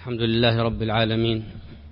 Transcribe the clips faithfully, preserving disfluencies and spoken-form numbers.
الحمد لله رب العالمين.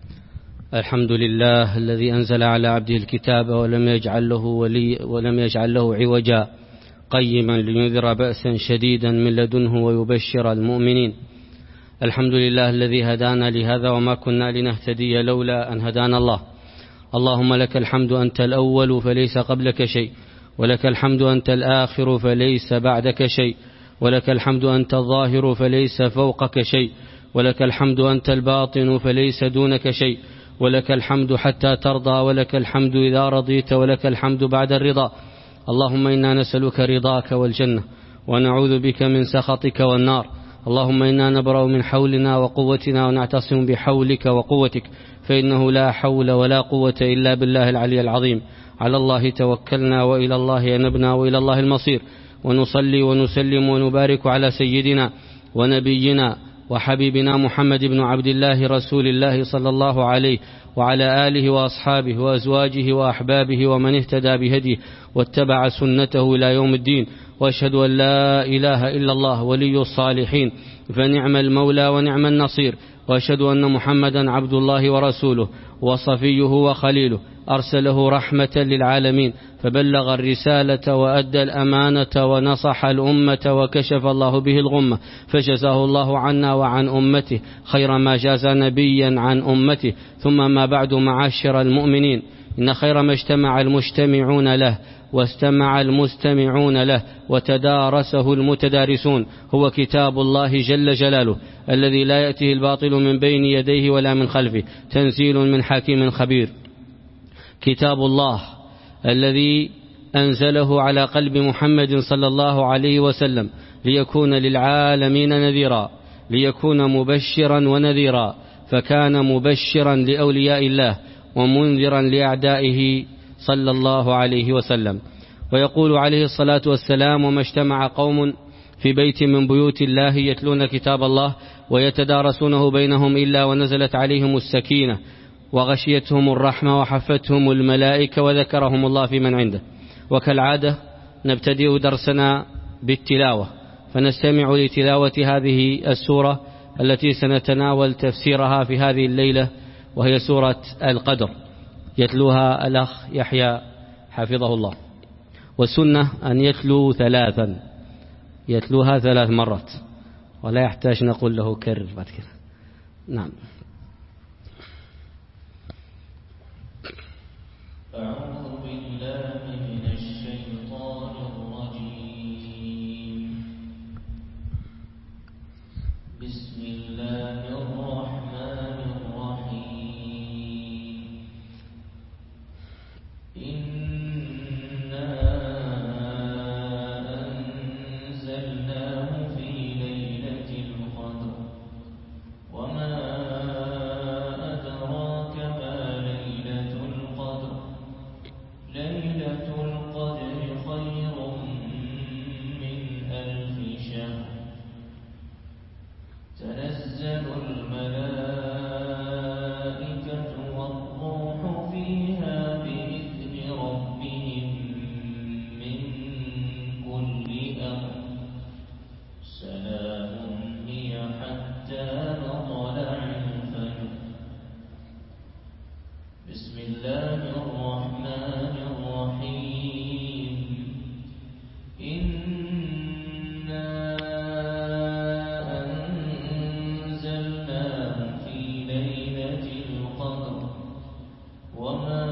الحمد لله الذي أنزل على عبده الكتاب ولم يجعل له ولي ولم يجعل له عوجا قيما لينذر بأسا شديدا من لدنه ويبشر المؤمنين. الحمد لله الذي هدانا لهذا وما كنا لنهتدي لولا أن هدانا الله. اللهم لك الحمد أنت الأول فليس قبلك شيء، ولك الحمد أنت الآخر فليس بعدك شيء، ولك الحمد أنت الظاهر فليس فوقك شيء، ولك الحمد أنت الباطن فليس دونك شيء، ولك الحمد حتى ترضى، ولك الحمد إذا رضيت، ولك الحمد بعد الرضا. اللهم إنا نسألك رضاك والجنة ونعوذ بك من سخطك والنار. اللهم إنا نبرأ من حولنا وقوتنا ونعتصم بحولك وقوتك، فإنه لا حول ولا قوة إلا بالله العلي العظيم. على الله توكلنا وإلى الله أنبنا وإلى الله المصير. ونصلي ونسلم ونبارك على سيدنا ونبينا وحبيبنا محمد بن عبد الله رسول الله صلى الله عليه وعلى آله وأصحابه وأزواجه وأحبابه ومن اهتدى بهديه واتبع سنته إلى يوم الدين. وأشهد أن لا إله إلا الله ولي الصالحين، فنعم المولى ونعم النصير. وأشهد أن محمدا عبد الله ورسوله وصفيه وخليله، أرسله رحمة للعالمين، فبلغ الرسالة وأدى الأمانة ونصح الأمة وكشف الله به الغمة، فجزاه الله عنا وعن أمته خير ما جاز نبيا عن أمته. ثم ما بعد، معاشر المؤمنين، إن خير ما اجتمع المجتمعون له واستمع المستمعون له وتدارسه المتدارسون هو كتاب الله جل جلاله، الذي لا يأتيه الباطل من بين يديه ولا من خلفه، تنزيل من حكيم خبير. كتاب الله الذي أنزله على قلب محمد صلى الله عليه وسلم ليكون للعالمين نذيرا، ليكون مبشرا ونذيرا، فكان مبشرا لأولياء الله ومنذرا لأعدائه صلى الله عليه وسلم. ويقول عليه الصلاة والسلام: وما اجتمع قوم في بيت من بيوت الله يتلون كتاب الله ويتدارسونه بينهم إلا ونزلت عليهم السكينة وغشيتهم الرحمة وحفتهم الملائكة وذكرهم الله في من عنده. وكالعادة نبتدئ درسنا بالتلاوة، فنستمع لتلاوة هذه السورة التي سنتناول تفسيرها في هذه الليلة، وهي سورة القدر، يتلوها الأخ يحيى حفظه الله. والسنة أن يتلو ثلاثا، يتلوها ثلاث مرات، ولا يحتاج نقول له كرر بعد كده. نعم. أعوذ بالله من الشيطان الرجيم. بسم الله الرحمن الرحيم. إنا أنزلناه في ليلة القدر وما أدراك ما ليلة القدر. ليلة القدر خير من ألف شهر. تنزل الملائكة والروح فيها بإذن ربهم من كل أمر. سلام هي حتى مطلع الفجر. بسم الله الرحمن الرحيم. إنا أنزلناه في ليلة القدر وما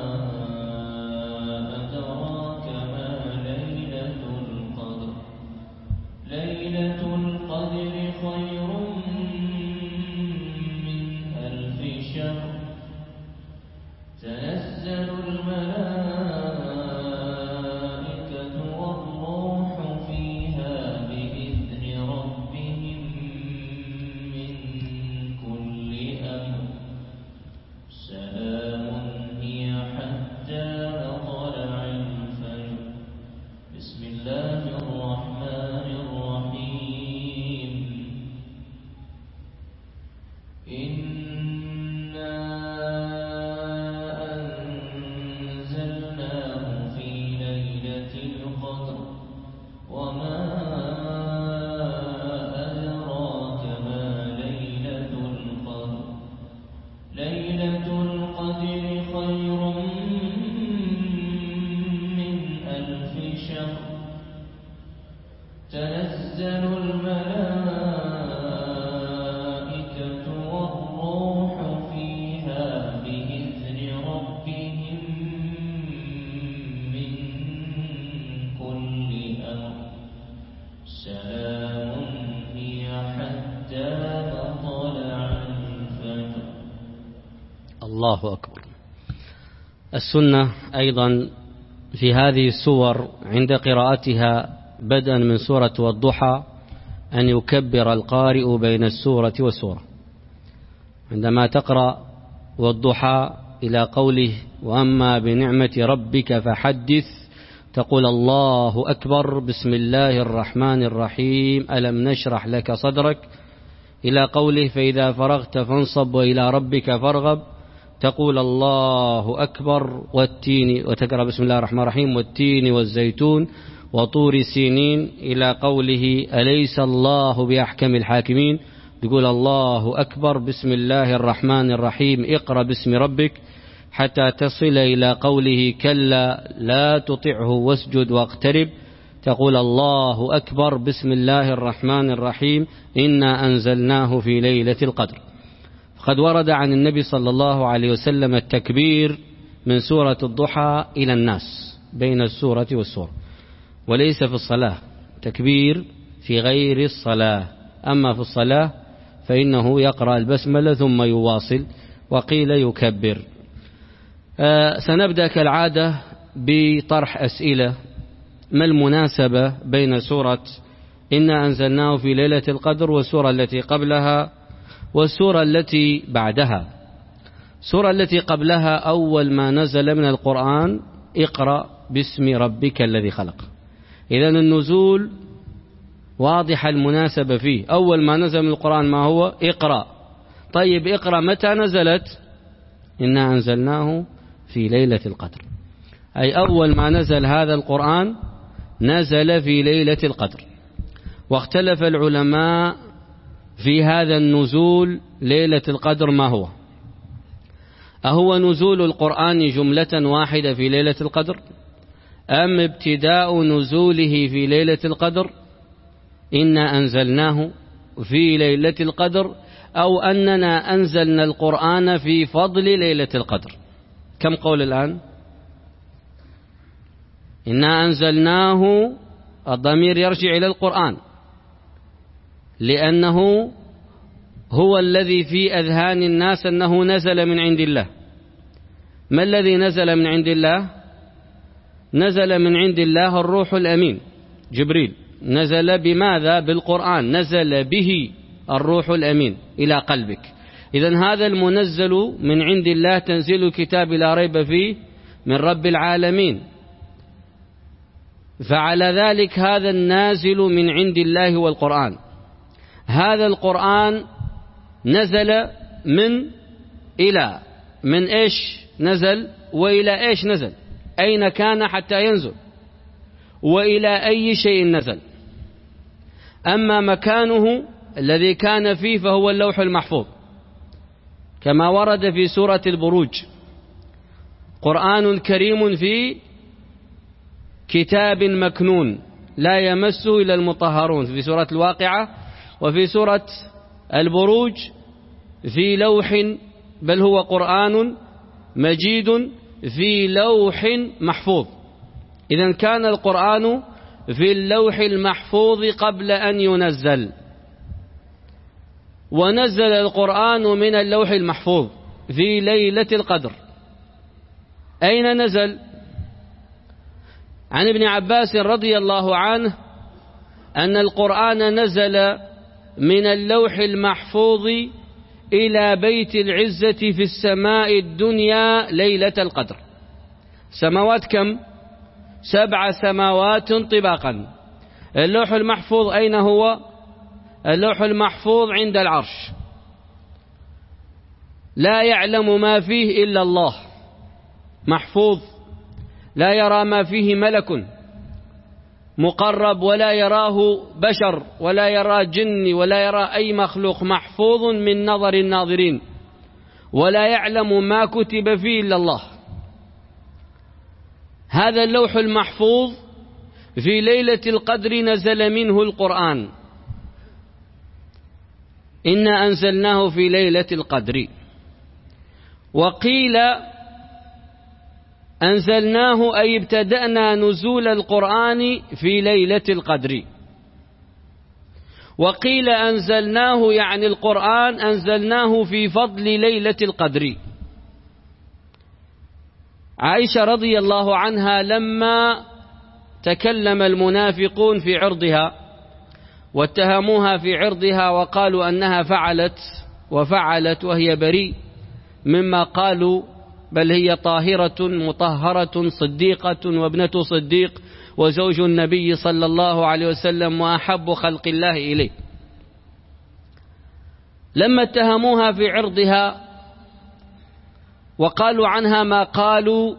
أدراك ما ليلة القدر. ليلة القدر خير من ألف شهر. تنزل الملائكة والروح فيها بإذن ربهم من كل أمر. سلام هي حتى مطلع الفجر. بسم الله الرحمن الرحيم. تنزل الملائكة والروح فيها بإذن ربهم من كل أمر سلام هي حتى مطلع الفجر. الله أكبر. السنة أيضا في هذه السور عند قراءتها بدءا من سورة والضحى أن يكبر القارئ بين السورة والسورة. عندما تقرأ والضحى إلى قوله وأما بنعمة ربك فحدث تقول الله أكبر بسم الله الرحمن الرحيم ألم نشرح لك صدرك إلى قوله فإذا فرغت فانصب وإلى ربك فارغب تقول الله أكبر والتين وتقرأ بسم الله الرحمن الرحيم والتين والزيتون وطور سينين إلى قوله أليس الله بأحكم الحاكمين تقول الله أكبر بسم الله الرحمن الرحيم اقرأ باسم ربك حتى تصل إلى قوله كلا لا تطعه واسجد واقترب تقول الله أكبر بسم الله الرحمن الرحيم إنا أنزلناه في ليلة القدر. قد ورد عن النبي صلى الله عليه وسلم التكبير من سورة الضحى إلى الناس بين السورة والسورة، وليس في الصلاة تكبير في غير الصلاة، أما في الصلاة فإنه يقرأ البسملة ثم يواصل وقيل يكبر. آه سنبدأ كالعادة بطرح أسئلة. ما المناسبة بين سورة إنا أنزلناه في ليلة القدر والسورة التي قبلها والسورة التي بعدها؟ السورة التي قبلها أول ما نزل من القرآن اقرأ باسم ربك الذي خلق، إذن النزول واضح المناسبة فيه. أول ما نزل من القرآن ما هو؟ اقرأ. طيب اقرأ متى نزلت؟ إنا أنزلناه في ليلة القدر، أي أول ما نزل هذا القرآن نزل في ليلة القدر. واختلف العلماء في هذا النزول ليلة القدر ما هو؟ أهو نزول القرآن جملة واحدة في ليلة القدر أم ابتداء نزوله في ليلة القدر إنا أنزلناه في ليلة القدر أو أننا أنزلنا القرآن في فضل ليلة القدر؟ كم قول الآن؟ إنا أنزلناه الضمير يرجع إلى القرآن لأنه هو الذي في أذهان الناس أنه نزل من عند الله. ما الذي نزل من عند الله؟ نزل من عند الله الروح الأمين جبريل. نزل بماذا؟ بالقرآن، نزل به الروح الأمين إلى قلبك. إذن هذا المنزل من عند الله تنزيل الكتاب لا ريب فيه من رب العالمين، فعلى ذلك هذا النازل من عند الله والقرآن. هذا القرآن نزل من إلى، من إيش نزل وإلى إيش نزل؟ أين كان حتى ينزل وإلى أي شيء نزل؟ أما مكانه الذي كان فيه فهو اللوح المحفوظ كما ورد في سورة البروج قرآن كريم في كتاب مكنون لا يمسه إلا المطهرون في سورة الواقعة، وفي سورة البروج في لوح، بل هو قرآن مجيد في لوح محفوظ. إذن كان القرآن في اللوح المحفوظ قبل أن ينزل، ونزل القرآن من اللوح المحفوظ في ليلة القدر. أين نزل؟ عن ابن عباس رضي الله عنه أن القرآن نزل من اللوح المحفوظ إلى بيت العزة في السماء الدنيا ليلة القدر. سماوات كم؟ سبع سماوات طباقا. اللوح المحفوظ أين هو؟ اللوح المحفوظ عند العرش، لا يعلم ما فيه إلا الله، محفوظ لا يرى ما فيه ملك مقرب ولا يراه بشر ولا يرى جن ولا يرى أي مخلوق، محفوظ من نظر الناظرين، ولا يعلم ما كتب فيه إلا الله. هذا اللوح المحفوظ في ليلة القدر نزل منه القرآن، إنا أنزلناه في ليلة القدر. وقيل أنزلناه أي ابتدأنا نزول القرآن في ليلة القدر. وقيل أنزلناه يعني القرآن أنزلناه في فضل ليلة القدر. عائشة رضي الله عنها لما تكلم المنافقون في عرضها واتهموها في عرضها وقالوا أنها فعلت وفعلت وهي بريء مما قالوا، بل هي طاهرة مطهرة صديقة وابنة صديق وزوج النبي صلى الله عليه وسلم وأحب خلق الله إليه، لما اتهموها في عرضها وقالوا عنها ما قالوا،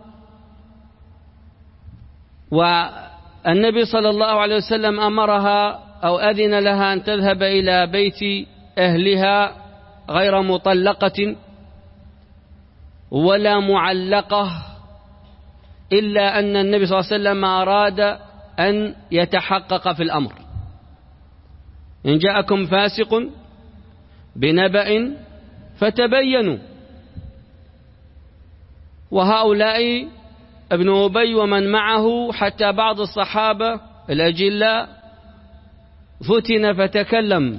والنبي صلى الله عليه وسلم أمرها أو أذن لها أن تذهب إلى بيت أهلها غير مطلقة ولا معلقة، إلا أن النبي صلى الله عليه وسلم أراد أن يتحقق في الأمر. إن جاءكم فاسق بنبأ فتبينوا. وهؤلاء ابن أبي ومن معه حتى بعض الصحابة الأجلاء فتن فتكلم،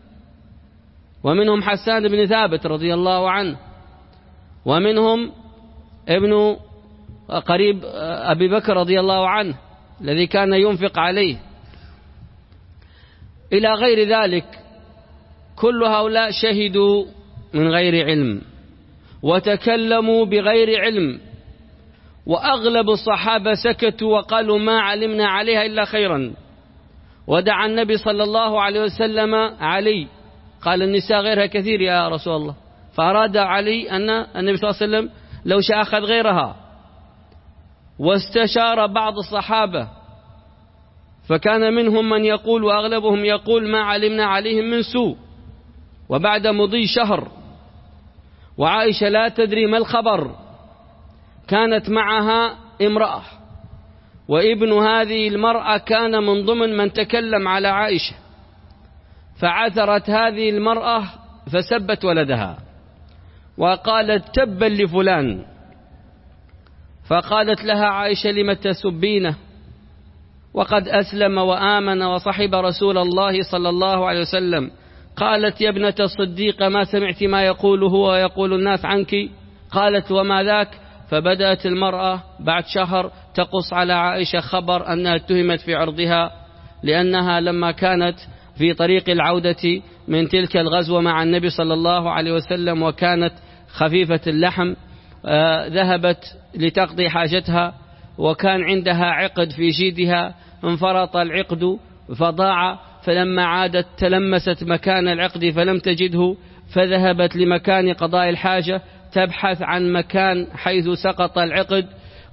ومنهم حسان بن ثابت رضي الله عنه، ومنهم ابن قريب أبي بكر رضي الله عنه الذي كان ينفق عليه، إلى غير ذلك. كل هؤلاء شهدوا من غير علم وتكلموا بغير علم، وأغلب الصحابة سكتوا وقالوا ما علمنا عليها إلا خيرا. ودعا النبي صلى الله عليه وسلم علي، قال النساء غيرها كثير يا رسول الله، فأراد علي أن النبي صلى الله عليه وسلم لو شاء أخذ غيرها. واستشار بعض الصحابة فكان منهم من يقول وأغلبهم يقول ما علمنا عليهم من سوء. وبعد مضي شهر وعائشة لا تدري ما الخبر، كانت معها امرأة، وابن هذه المرأة كان من ضمن من تكلم على عائشة، فعثرت هذه المرأة فسبت ولدها وقالت تبا لفلان. فقالت لها عائشة لم تسبينه وقد أسلم وآمن وصحب رسول الله صلى الله عليه وسلم؟ قالت يا ابنة الصديق ما سمعت ما يقول هو ويقول الناس عنك؟ قالت وما ذاك؟ فبدأت المرأة بعد شهر تقص على عائشة خبر أنها اتهمت في عرضها، لأنها لما كانت في طريق العودة من تلك الغزوة مع النبي صلى الله عليه وسلم وكانت خفيفة اللحم، آه ذهبت لتقضي حاجتها وكان عندها عقد في جيدها، انفرط العقد فضاع، فلما عادت تلمست مكان العقد فلم تجده، فذهبت لمكان قضاء الحاجة تبحث عن مكان حيث سقط العقد،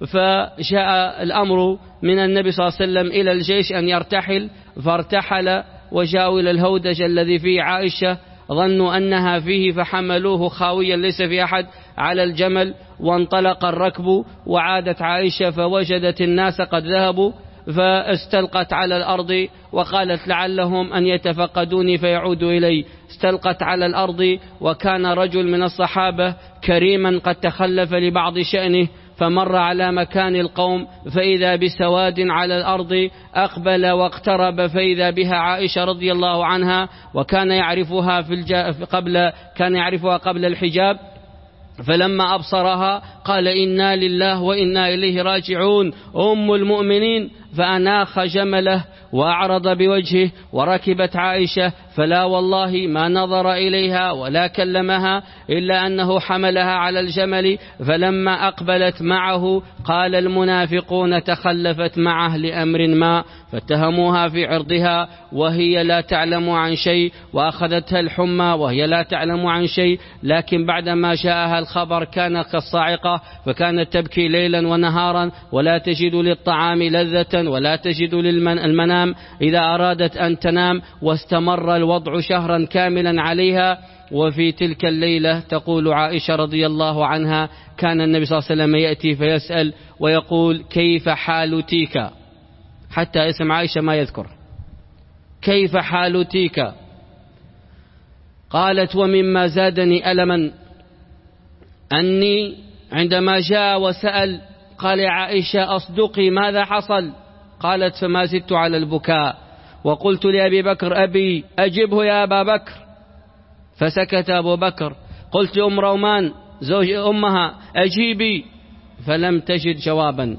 فجاء الأمر من النبي صلى الله عليه وسلم إلى الجيش أن يرتحل، فارتحل وجاءوا إلى الهودج الذي فيه عائشة، ظنوا أنها فيه فحملوه خاويا ليس في أحد على الجمل، وانطلق الركب وعادت عائشة فوجدت الناس قد ذهبوا، فاستلقت على الأرض وقالت لعلهم أن يتفقدوني فيعودوا إلي. استلقت على الأرض وكان رجل من الصحابة كريما قد تخلف لبعض شأنه، فمر على مكان القوم فإذا بسواد على الأرض، أقبل واقترب فإذا بها عائشة رضي الله عنها، وكان يعرفها في الج... قبل كان يعرفها قبل الحجاب، فلما أبصرها قال إنا لله وإنا إليه راجعون أم المؤمنين، فأناخ جمله وأعرض بوجهه، وركبت عائشة فلا والله ما نظر إليها ولا كلمها إلا أنه حملها على الجمل، فلما أقبلت معه قال المنافقون تخلفت معه لأمر ما، فاتهموها في عرضها وهي لا تعلم عن شيء، وأخذتها الحمى وهي لا تعلم عن شيء، لكن بعدما جاءها الخبر كان كالصاعقة، فكانت تبكي ليلا ونهارا ولا تجد للطعام لذة ولا تجد للمنام إذا أرادت أن تنام، واستمر الوضع شهرا كاملا عليها. وفي تلك الليلة تقول عائشة رضي الله عنها كان النبي صلى الله عليه وسلم يأتي فيسأل ويقول كيف حال تيكا، حتى اسم عائشة ما يذكر. كيف حال تيك؟ قالت ومما زادني ألما أني عندما جاء وسأل قال يا عائشة أصدقي ماذا حصل؟ قالت فما زدت على البكاء وقلت لأبي بكر أبي أجبه يا أبا بكر، فسكت أبو بكر. قلت لأم رومان زوج أمها أجيبي، فلم تجد جوابا.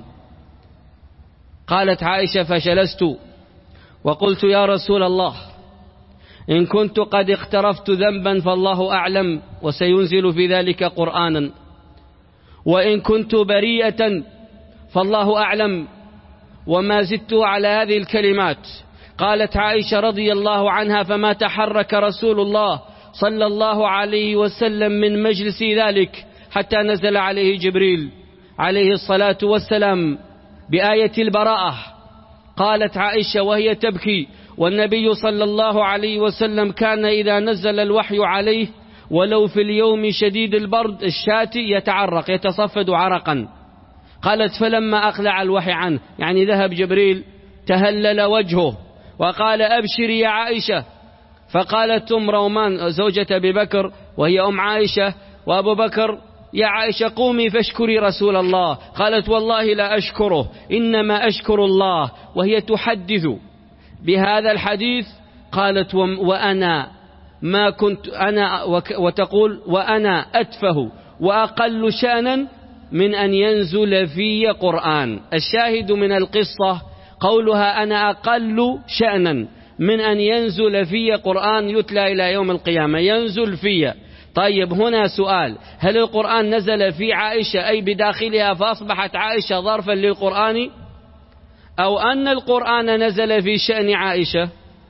قالت عائشة فجلست وقلت يا رسول الله إن كنت قد اقترفت ذنبا فالله أعلم وسينزل في ذلك قرآنا، وإن كنت بريئة فالله أعلم، وما زدت على هذه الكلمات. قالت عائشة رضي الله عنها فما تحرك رسول الله صلى الله عليه وسلم من مجلس ذلك حتى نزل عليه جبريل عليه الصلاة والسلام بآية البراءة. قالت عائشة وهي تبكي والنبي صلى الله عليه وسلم كان إذا نزل الوحي عليه ولو في اليوم شديد البرد الشاتي يتعرق يتصفد عرقا. قالت فلما أقلع الوحي عنه يعني ذهب جبريل تهلل وجهه وقال أبشري يا عائشة. فقالت أم رومان زوجة أبي بكر وهي أم عائشة وأبو بكر يا عائشة قومي فاشكري رسول الله. قالت والله لا أشكره إنما أشكر الله، وهي تحدث بهذا الحديث. قالت وأنا ما كنت أنا وتقول وأنا أتفه وأقل شأنا من أن ينزل في قرآن. الشاهد من القصة قولها أنا أقل شأنا من أن ينزل في قرآن يتلى إلى يوم القيامة، ينزل في. طيب هنا سؤال، هل القرآن نزل في عائشة أي بداخلها فأصبحت عائشة ظرفا للقرآن، أو أن القرآن نزل في شأن عائشة؟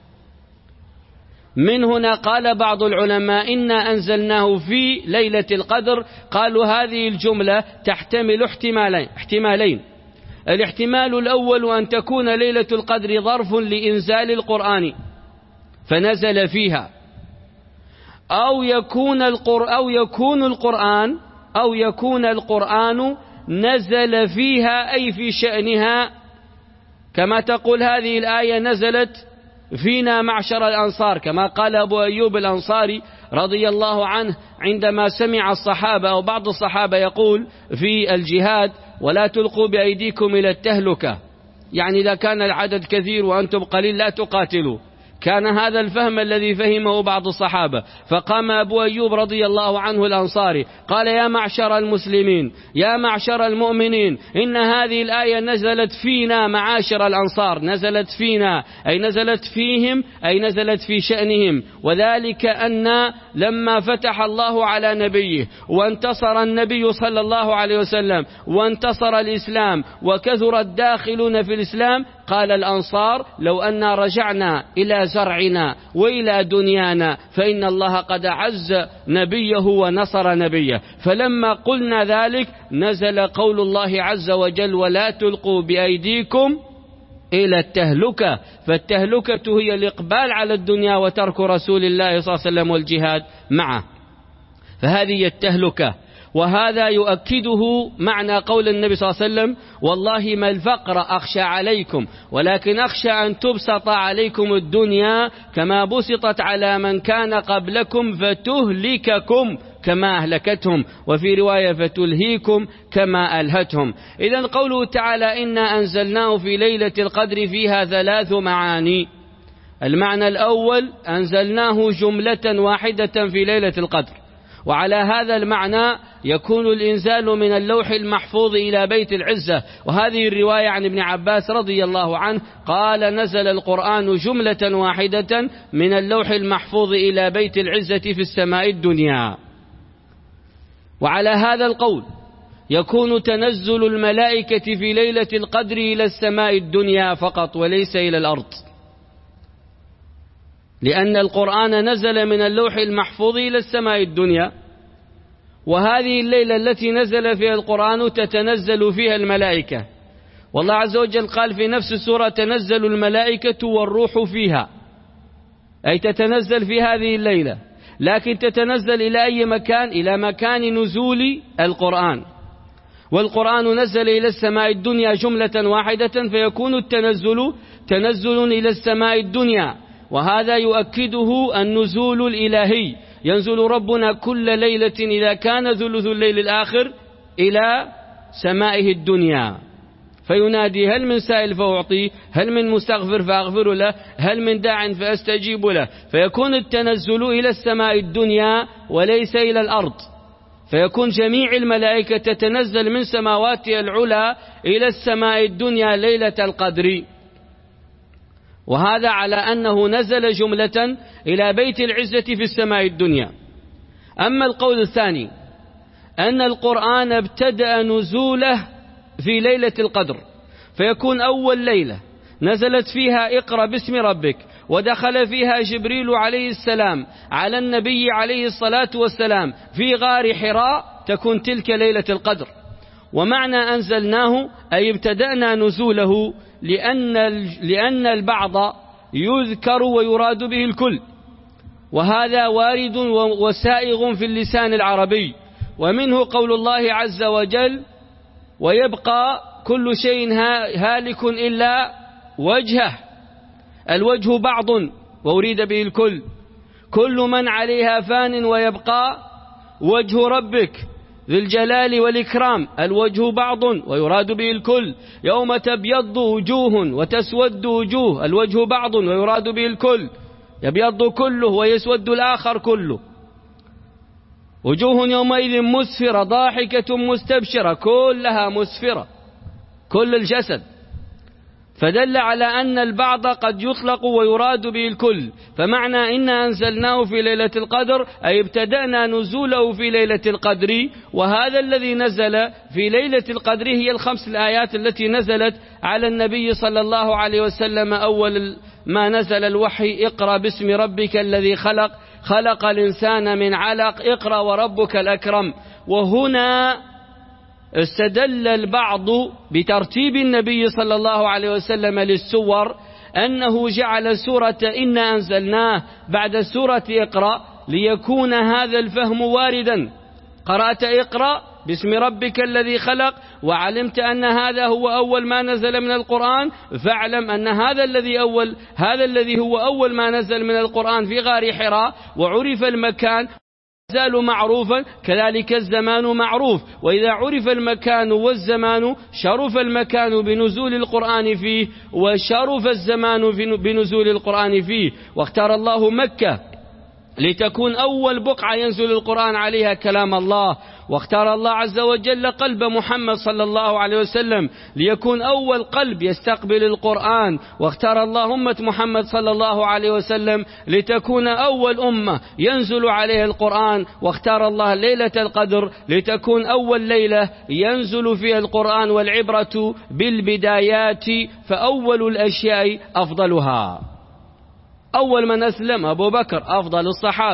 من هنا قال بعض العلماء إنا أنزلناه في ليلة القدر. قالوا هذه الجملة تحتمل احتمالين احتمالين الاحتمال الأول أن تكون ليلة القدر ظرف لإنزال القرآن فنزل فيها، أو يكون القرآن أو يكون القرآن أو يكون القرآن نزل فيها أي في شأنها، كما تقول هذه الآية نزلت فينا معشر الأنصار، كما قال أبو أيوب الأنصاري رضي الله عنه عندما سمع الصحابة أو بعض الصحابة يقول في الجهاد ولا تلقوا بأيديكم إلى التهلكة، يعني إذا كان العدد كثير وأنتم قليل لا تقاتلوا. كان هذا الفهم الذي فهمه بعض الصحابة. فقام أبو أيوب رضي الله عنه الأنصاري قال يا معشر المسلمين يا معشر المؤمنين إن هذه الآية نزلت فينا معاشر الأنصار، نزلت فينا أي نزلت فيهم أي نزلت في شأنهم. وذلك أن لما فتح الله على نبيه وانتصر النبي صلى الله عليه وسلم وانتصر الإسلام وكثر الداخلون في الإسلام، قال الأنصار لو أن رجعنا إلى زرعنا وإلى دنيانا فإن الله قد عز نبيه ونصر نبيه. فلما قلنا ذلك نزل قول الله عز وجل ولا تلقوا بأيديكم إلى التهلكة. فالتهلكة هي الإقبال على الدنيا وترك رسول الله صلى الله عليه وسلم والجهاد معه، فهذه التهلكة. وهذا يؤكده معنى قول النبي صلى الله عليه وسلم والله ما الفقر أخشى عليكم ولكن أخشى أن تبسط عليكم الدنيا كما بسطت على من كان قبلكم فتهلككم كما أهلكتهم، وفي رواية فتلهيكم كما ألهتهم. إذن قوله تعالى إنا أنزلناه في ليلة القدر فيها ثلاث معاني. المعنى الأول أنزلناه جملة واحدة في ليلة القدر، وعلى هذا المعنى يكون الإنزال من اللوح المحفوظ إلى بيت العزة. وهذه الرواية عن ابن عباس رضي الله عنه قال نزل القرآن جملة واحدة من اللوح المحفوظ إلى بيت العزة في السماء الدنيا. وعلى هذا القول يكون تنزل الملائكة في ليلة القدر إلى السماء الدنيا فقط وليس إلى الأرض، لأن القرآن نزل من اللوح المحفوظ إلى السماء الدنيا. وهذه الليلة التي نزل فيها القرآن تتنزل فيها الملائكة، والله عز وجل قال في نفس السورة تنزل الملائكة والروح فيها، أي تتنزل في هذه الليلة. لكن تتنزل إلى أي مكان؟ إلى مكان نزول القرآن. والقرآن نزل إلى السماء الدنيا جملة واحدة، فيكون التنزل تنزل إلى السماء الدنيا، وهذا يؤكده النزول الإلهي. ينزل ربنا كل ليلة إذا كان ثلث الليل الآخر إلى سمائه الدنيا، فينادي: هل من سائل فأعطيه، هل من مستغفر فأغفر له، هل من داع فأستجيب له. فيكون التنزل إلى السماء الدنيا وليس إلى الأرض، فيكون جميع الملائكة تتنزل من سماواتها العلى إلى السماء الدنيا ليلة القدر، وهذا على أنه نزل جملة إلى بيت العزة في السماء الدنيا. أما القول الثاني أن القرآن ابتدأ نزوله في ليلة القدر، فيكون أول ليلة نزلت فيها اقرأ باسم ربك، ودخل فيها جبريل عليه السلام على النبي عليه الصلاة والسلام في غار حراء، تكون تلك ليلة القدر. ومعنى أنزلناه أي ابتدأنا نزوله، لأن لأن البعض يذكر ويراد به الكل، وهذا وارد وسائغ في اللسان العربي. ومنه قول الله عز وجل: ويبقى كل شيء هالك إلا وجهه. الوجه بعض وأريد به الكل، كل من عليها فان ويبقى وجه ربك ذي الجلال والإكرام. الوجه بعض ويراد به الكل. يوم تبيض وجوه وتسود وجوه، الوجه بعض ويراد به الكل، يبيض كله ويسود الآخر كله. وجوه يومئذ مسفرة ضاحكة مستبشرة، كلها مسفرة كل الجسد، فدل على أن البعض قد يطلق ويراد به الكل. فمعنى إنا أنزلناه في ليلة القدر أي ابتدأنا نزوله في ليلة القدر. وهذا الذي نزل في ليلة القدر هي الخمس الآيات التي نزلت على النبي صلى الله عليه وسلم أول ما نزل الوحي: اقرأ باسم ربك الذي خلق، خلق الإنسان من علق، اقرأ وربك الأكرم. وهنا استدل البعض بترتيب النبي صلى الله عليه وسلم للسور، أنه جعل سورة إنا أنزلناه بعد سورة اقرأ ليكون هذا الفهم واردا. قرأت اقرأ باسم ربك الذي خلق وعلمت أن هذا هو أول ما نزل من القرآن، فاعلم أن هذا الذي أول هذا الذي هو أول ما نزل من القرآن في غار حراء، وعرف المكان زال معروفا، كذلك الزمان معروف. وإذا عرف المكان والزمان شرف المكان بنزول القرآن فيه، وشرف الزمان بنزول القرآن فيه. واختار الله مكة لتكون أول بقعة ينزل القرآن عليها كلام الله، واختار الله عز وجل قلب محمد صلى الله عليه وسلم ليكون أول قلب يستقبل القرآن، واختار الله أمة محمد صلى الله عليه وسلم لتكون أول أمة ينزل عليها القرآن، واختار الله ليلة القدر لتكون أول ليلة ينزل فيها القرآن، والعبرة بالبدايات فأول الأشياء أفضلها. أول من أسلم أبو بكر أفضل الصحاب،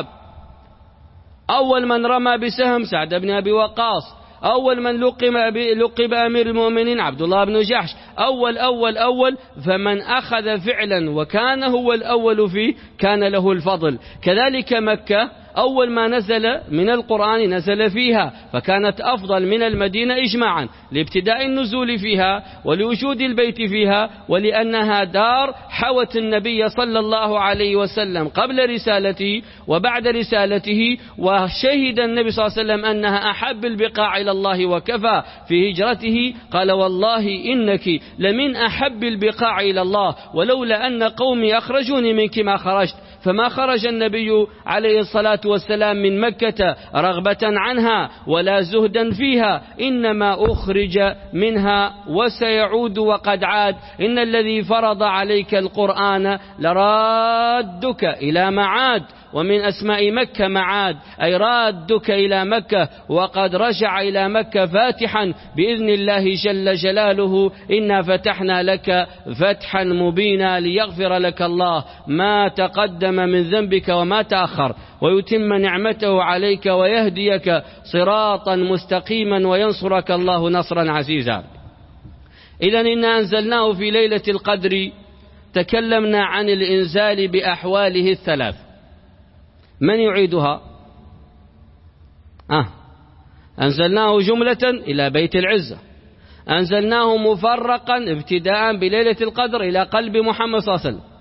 أول من رمى بسهم سعد بن أبي وقاص، أول من لقب, لقب أمير المؤمنين عبد الله بن جحش، أول أول أول فمن أخذ فعلا وكان هو الأول فيه كان له الفضل. كذلك مكة أول ما نزل من القرآن نزل فيها، فكانت أفضل من المدينة إجماعا لابتداء النزول فيها ولوجود البيت فيها، ولأنها دار حوت النبي صلى الله عليه وسلم قبل رسالته وبعد رسالته، وشهد النبي صلى الله عليه وسلم أنها أحب البقاع إلى الله وكفى. في هجرته قال: والله إنك لمن أحب البقاع إلى الله، ولولا أن قومي أخرجوني منك ما خرجت. فما خرج النبي عليه الصلاة والسلام من مكة رغبة عنها ولا زهدا فيها، إنما أخرج منها وسيعود وقد عاد. إن الذي فرض عليك القرآن لرادك إلى معاد، ومن أسماء مكة معاد أي رادك إلى مكة، وقد رجع إلى مكة فاتحا بإذن الله جل جلاله. إنا فتحنا لك فتحا مبينا ليغفر لك الله ما تقدم من ذنبك وما تأخر، ويتم نعمته عليك ويهديك صراطا مستقيما، وينصرك الله نصرا عزيزا. إذن إنا أنزلناه في ليلة القدر. تكلمنا عن الإنزال بأحواله الثلاث. من يعيدها؟ آه. أنزلناه جملة إلى بيت العزة، أنزلناه مفرقا ابتداء بليلة القدر إلى قلب محمد صلى الله عليه وسلم،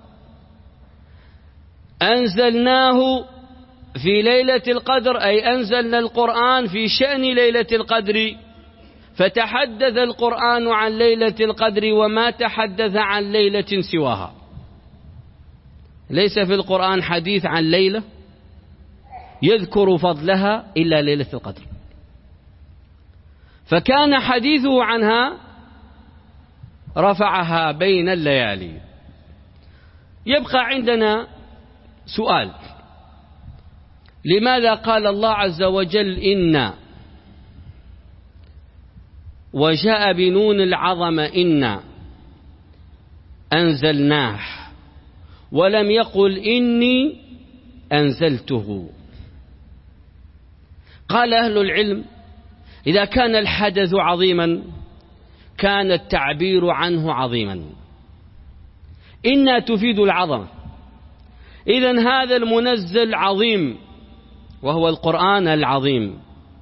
أنزلناه في ليلة القدر أي أنزلنا القرآن في شأن ليلة القدر، فتحدث القرآن عن ليلة القدر وما تحدث عن ليلة سواها. ليس في القرآن حديث عن ليلة يذكر فضلها إلا ليلة القدر، فكان حديثه عنها رفعها بين الليالي. يبقى عندنا سؤال: لماذا قال الله عز وجل إنا، وجاء بنون العظمة إنا أنزلناه، ولم يقل إني أنزلته؟ قال أهل العلم: إذا كان الحدث عظيما كان التعبير عنه عظيما. إنا تفيد العظمة، إذن هذا المنزل عظيم وهو القرآن العظيم،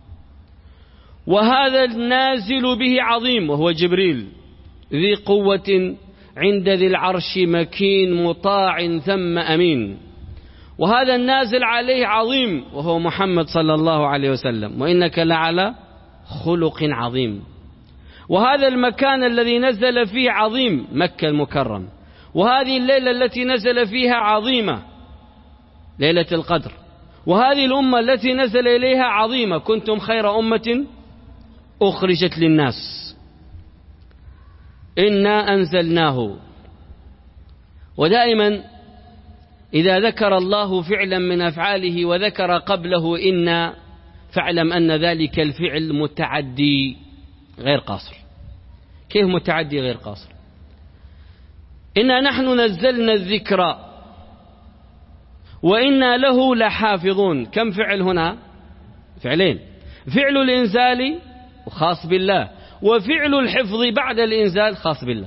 وهذا النازل به عظيم وهو جبريل ذي قوة عند ذي العرش مكين مطاع ثم أمين، وهذا النازل عليه عظيم وهو محمد صلى الله عليه وسلم، وإنك لعلى خلق عظيم. وهذا المكان الذي نزل فيه عظيم، مكة المكرم، وهذه الليلة التي نزل فيها عظيمة ليلة القدر، وهذه الأمة التي نزل إليها عظيمة، كنتم خير أمة أخرجت للناس. إنا أنزلناه. ودائما إذا ذكر الله فعلا من أفعاله وذكر قبله إنا، فاعلم أن ذلك الفعل متعدي غير قاصر. كيف متعدي غير قاصر؟ إنا نحن نزلنا الذكر وإنا له لحافظون. كم فعل هنا؟ فعلين: فعل الإنزال خاص بالله، وفعل الحفظ بعد الإنزال خاص بالله.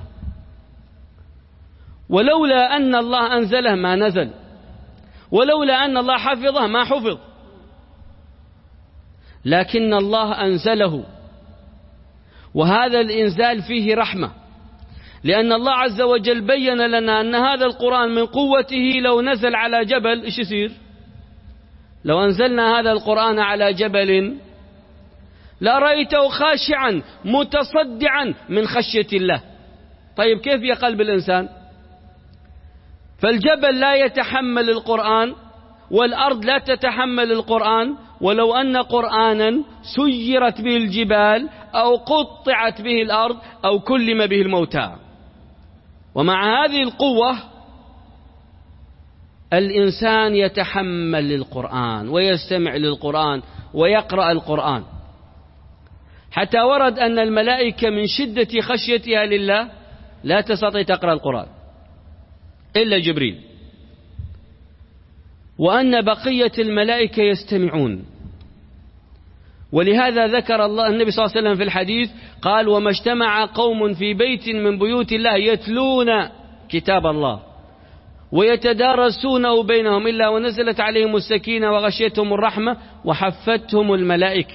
ولولا أن الله أنزله ما نزل، ولولا أن الله حفظه ما حفظ، لكن الله أنزله، وهذا الإنزال فيه رحمة، لأن الله عز وجل بين لنا أن هذا القرآن من قوته لو نزل على جبل إيش يصير؟ لو أنزلنا هذا القرآن على جبل لرأيته خاشعا متصدعا من خشية الله. طيب كيف يا قلب الإنسان؟ فالجبل لا يتحمل القرآن، والأرض لا تتحمل القرآن. ولو أن قرآنا سيرت به الجبال أو قطعت به الأرض أو كلم به الموتى. ومع هذه القوة الإنسان يتحمل القرآن ويستمع للقرآن ويقرأ القرآن، حتى ورد أن الملائكة من شدة خشيتها لله لا تستطيع تقرأ القرآن إلا جبريل، وأن بقية الملائكة يستمعون. ولهذا ذكر الله النبي صلى الله عليه وسلم في الحديث قال: وما اجتمع قوم في بيت من بيوت الله يتلون كتاب الله ويتدارسونه بينهم إلا ونزلت عليهم السكينة وغشيتهم الرحمة وحفتهم الملائكة.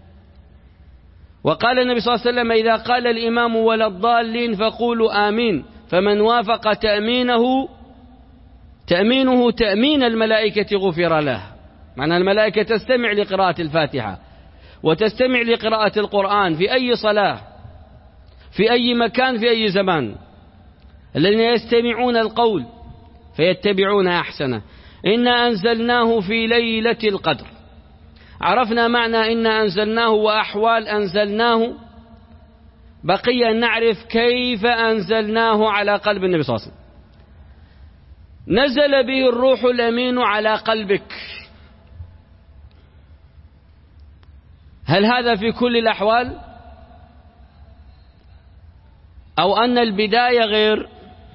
وقال النبي صلى الله عليه وسلم: إذا قال الإمام ولا الضالين فقولوا آمين، فمن وافق تأمينه تأمينه تأمين الملائكة غفر له. معنى الملائكة تستمع لقراءة الفاتحة وتستمع لقراءة القرآن في أي صلاة في أي مكان في أي زمان، الذين يستمعون القول فيتبعون أحسنه. إنا أنزلناه في ليلة القدر. عرفنا معنى إنا أنزلناه وأحوال أنزلناه، بقي أن نعرف كيف أنزلناه على قلب النبي صلى الله عليه وسلم. نزل به الروح الأمين على قلبك. هل هذا في كل الأحوال؟ أو أن البداية غير؟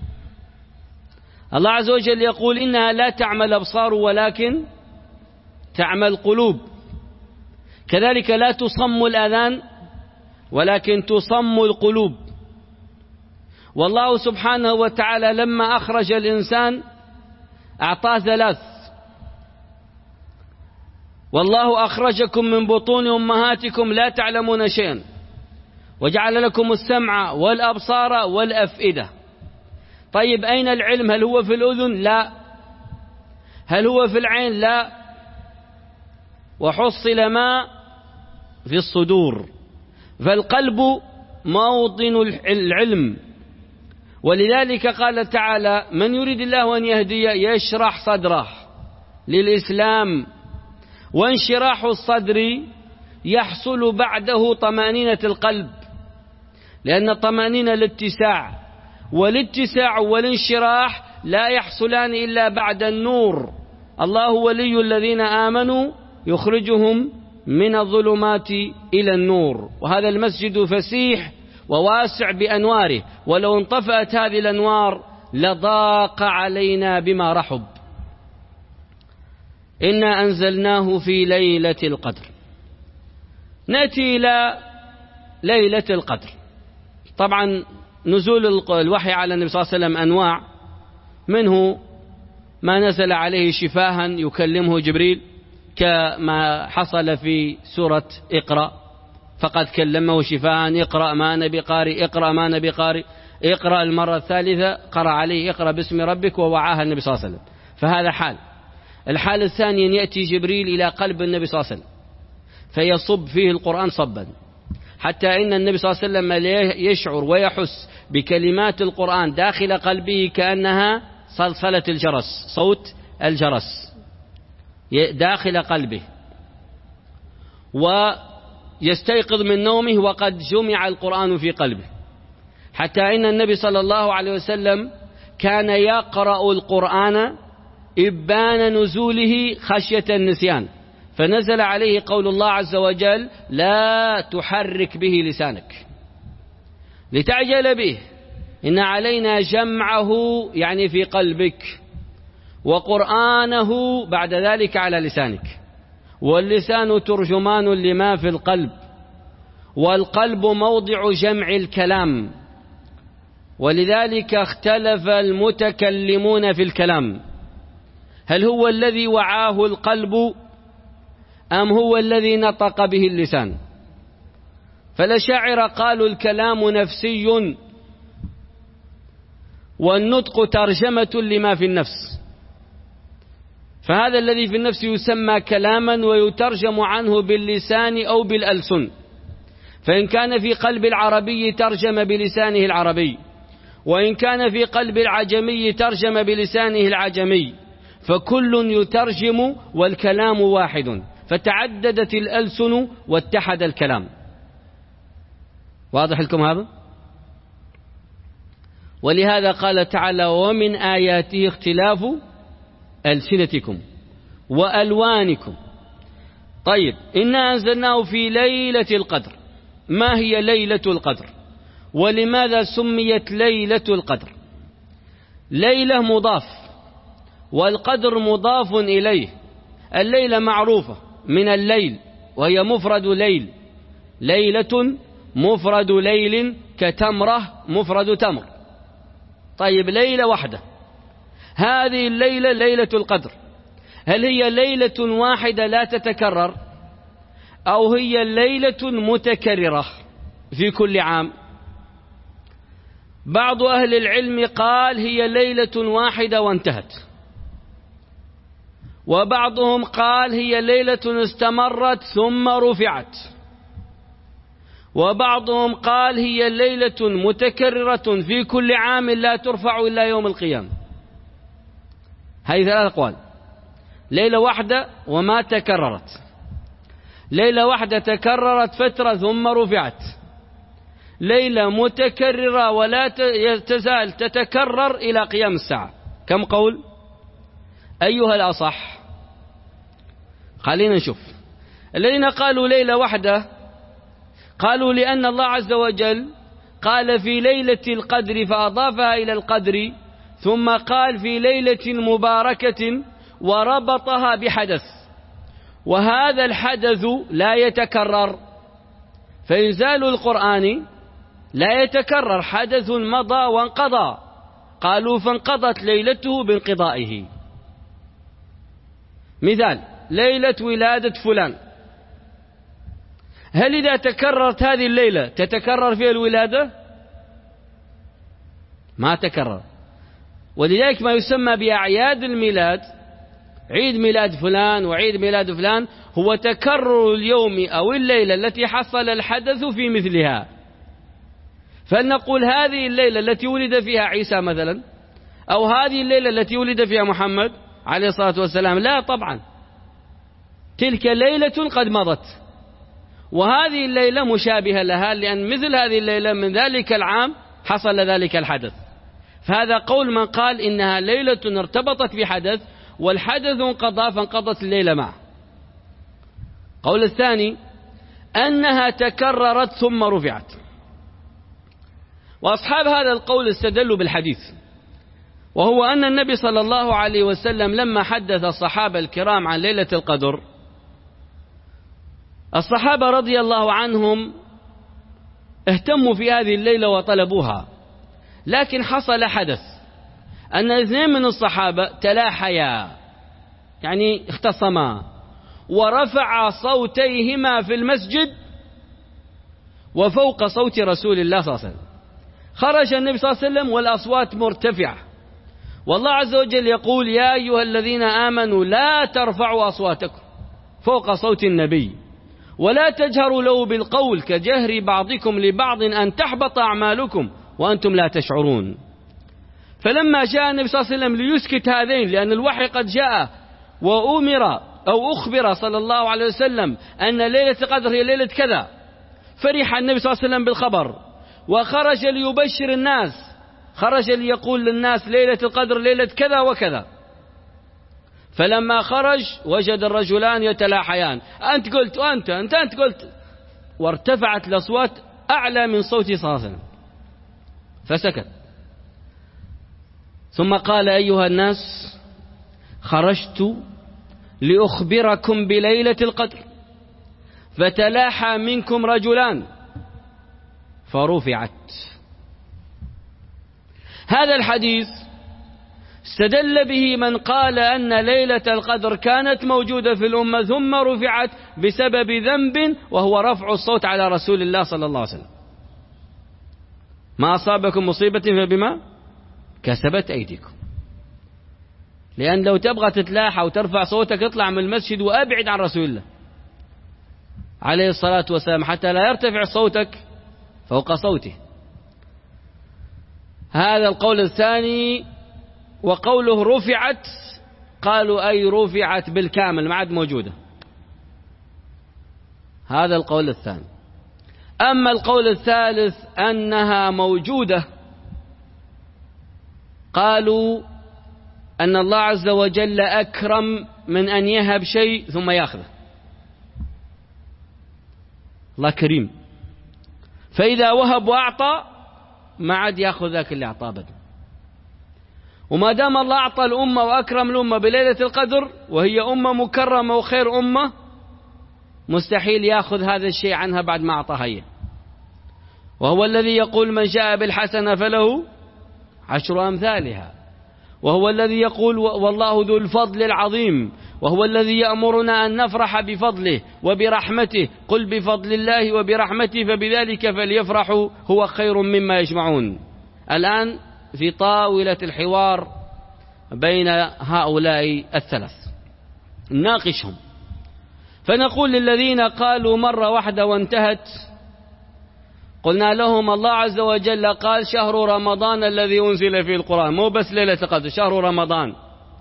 الله عز وجل يقول: إنها لا تعمى الأبصار ولكن تعمى القلوب. كذلك لا تصم الآذان ولكن تصم القلوب. والله سبحانه وتعالى لما أخرج الإنسان أعطاه ثلاث: والله أخرجكم من بطون أمهاتكم لا تعلمون شيئا وجعل لكم السمع والأبصار والأفئدة. طيب أين العلم؟ هل هو في الأذن؟ لا. هل هو في العين؟ لا. وحصل ما في الصدور. فالقلب موطن العلم، ولذلك قال تعالى: من يريد الله أن يهدي يشرح صدره للإسلام. وانشراح الصدر يحصل بعده طمأنينة القلب، لأن الطمأنينة الاتساع، والاتساع والانشراح لا يحصلان إلا بعد النور. الله ولي الذين آمنوا يخرجهم من الظلمات إلى النور. وهذا المسجد فسيح وواسع بأنواره، ولو انطفأت هذه الأنوار لضاق علينا بما رحب. إنا أنزلناه في ليلة القدر. نأتي إلى ليلة القدر. طبعا نزول الوحي على النبي صلى الله عليه وسلم أنواع، منه ما نزل عليه شفاها يكلمه جبريل كما حصل في سورة اقرأ، فقد كلمه شفاها: اقرأ ما أنا بقارئ، اقرأ ما أنا بقارئ، اقرأ المرة الثالثة قرأ عليه اقرأ باسم ربك، ووعاها النبي صلى الله عليه وسلم. فهذا حال. الحال الثاني أن يأتي جبريل إلى قلب النبي صلى الله عليه وسلم فيصب فيه القرآن صبا، حتى إن النبي صلى الله عليه وسلم يشعر ويحس بكلمات القرآن داخل قلبه كأنها صلصلة الجرس، صوت الجرس داخل قلبه، ويستيقظ من نومه وقد جمع القرآن في قلبه، حتى إن النبي صلى الله عليه وسلم كان يقرأ القرآن إبان نزوله خشية النسيان، فنزل عليه قول الله عز وجل: لا تحرك به لسانك لتعجل به، إن علينا جمعه يعني في قلبك، وقرآنه بعد ذلك على لسانك، واللسان ترجمان لما في القلب، والقلب موضع جمع الكلام، ولذلك اختلف المتكلمون في الكلام، هل هو الذي وعاه القلب أم هو الذي نطق به اللسان؟ فالأشاعرة قالوا الكلام نفسي والنطق ترجمة لما في النفس، فهذا الذي في النفس يسمى كلاما ويترجم عنه باللسان أو بالألسن، فإن كان في قلب العربي ترجم بلسانه العربي، وإن كان في قلب العجمي ترجم بلسانه العجمي، فكل يترجم والكلام واحد، فتعددت الألسن واتحد الكلام. واضح لكم هذا؟ ولهذا قال تعالى: ومن آياته اختلاف ألسنتكم وألوانكم. طيب، إنا أنزلناه في ليلة القدر. ما هي ليلة القدر؟ ولماذا سميت ليلة القدر؟ ليلة مضاف، والقدر مضاف إليه. الليلة معروفة من الليل، وهي مفرد ليل، ليلة مفرد ليل، كتمرة مفرد تمر. طيب، ليلة واحدة، هذه الليلة ليلة القدر، هل هي ليلة واحدة لا تتكرر، أو هي ليلة متكررة في كل عام؟ بعض أهل العلم قال هي ليلة واحدة وانتهت، وبعضهم قال هي ليلة استمرت ثم رفعت، وبعضهم قال هي ليلة متكررة في كل عام لا ترفع إلا يوم القيامة. هذه ثلاث أقوال: ليلة واحدة وما تكررت، ليلة واحدة تكررت فترة ثم رفعت، ليلة متكررة ولا تزال تتكرر إلى قيام الساعة. كم قول؟ أيها الأصح؟ خلينا نشوف. الذين قالوا ليلة واحدة قالوا لأن الله عز وجل قال في ليلة القدر فأضافها إلى القدر، ثم قال في ليلة مباركة وربطها بحدث، وهذا الحدث لا يتكرر، فإنزال القرآن لا يتكرر، حدث مضى وانقضى. قالوا فانقضت ليلته بانقضائه. مثال: ليلة ولادة فلان، هل إذا تكررت هذه الليلة تتكرر فيها الولادة؟ ما تكرر. ولذلك ما يسمى بأعياد الميلاد، عيد ميلاد فلان وعيد ميلاد فلان، هو تكرر اليوم أو الليلة التي حصل الحدث في مثلها. فلنقول هذه الليلة التي ولد فيها عيسى مثلا، أو هذه الليلة التي ولد فيها محمد عليه الصلاة والسلام، لا طبعا، تلك ليلة قد مضت، وهذه الليلة مشابهة لها، لأن مثل هذه الليلة من ذلك العام حصل ذلك الحدث. فهذا قول من قال إنها ليلة ارتبطت بحدث والحدث انقضى فانقضت الليلة معه. قول الثاني أنها تكررت ثم رفعت. وأصحاب هذا القول استدلوا بالحديث، وهو أن النبي صلى الله عليه وسلم لما حدث الصحابة الكرام عن ليلة القدر، الصحابة رضي الله عنهم اهتموا في هذه الليلة وطلبوها، لكن حصل حدث أن اثنين من الصحابة تلاحيا، يعني اختصما، ورفع صوتيهما في المسجد وفوق صوت رسول الله صلى الله عليه وسلم. خرج النبي صلى الله عليه وسلم والأصوات مرتفعة، والله عز وجل يقول: يا أيها الذين آمنوا لا ترفعوا أصواتكم فوق صوت النبي ولا تجهروا له بالقول كجهر بعضكم لبعض أن تحبط أعمالكم وأنتم لا تشعرون. فلما جاء النبي صلى الله عليه وسلم ليسكت هذين، لأن الوحي قد جاء وأمر أو أخبر صلى الله عليه وسلم أن ليلة القدر هي ليلة كذا، فرح النبي صلى الله عليه وسلم بالخبر وخرج ليبشر الناس، خرج ليقول للناس ليلة القدر ليلة كذا وكذا. فلما خرج وجد الرجلان يتلاحيان، أنت قلت وأنت أنت أنت قلت، وارتفعت الأصوات أعلى من صوتي صلى الله عليه وسلم، فسكت. ثم قال: أيها الناس، خرجت لأخبركم بليلة القدر فتلاحى منكم رجلان فرفعت. هذا الحديث استدل به من قال أن ليلة القدر كانت موجودة في الأمة ثم رفعت بسبب ذنب، وهو رفع الصوت على رسول الله صلى الله عليه وسلم. ما أصابكم مصيبة فبما كسبت أيديكم. لأن لو تبغى تتلاحى وترفع صوتك اطلع من المسجد وأبعد عن رسول الله عليه الصلاة والسلام حتى لا يرتفع صوتك فوق صوته. هذا القول الثاني. وقوله رفعت، قالوا أي رفعت بالكامل ما عاد موجودة. هذا القول الثاني. أما القول الثالث أنها موجودة، قالوا أن الله عز وجل أكرم من أن يهب شيء ثم يأخذه. الله كريم، فإذا وهب وأعطى ما عاد يأخذ ذاك اللي أعطاه بدل. وما دام الله أعطى الأمة وأكرم الأمة بليلة القدر وهي أمة مكرمة وخير أمة، مستحيل يأخذ هذا الشيء عنها بعد ما أعطاها هي. وهو الذي يقول: من جاء بالحسنة فله عشر أمثالها. وهو الذي يقول: والله ذو الفضل العظيم. وهو الذي يأمرنا أن نفرح بفضله وبرحمته، قل بفضل الله وبرحمته فبذلك فليفرحوا هو خير مما يجمعون. الآن في طاولة الحوار بين هؤلاء الثلاث نناقشهم، فنقول للذين قالوا مرة واحدة وانتهت، قلنا لهم: الله عز وجل قال شهر رمضان الذي أنزل فيه القرآن، مو بس ليلة القدر، شهر رمضان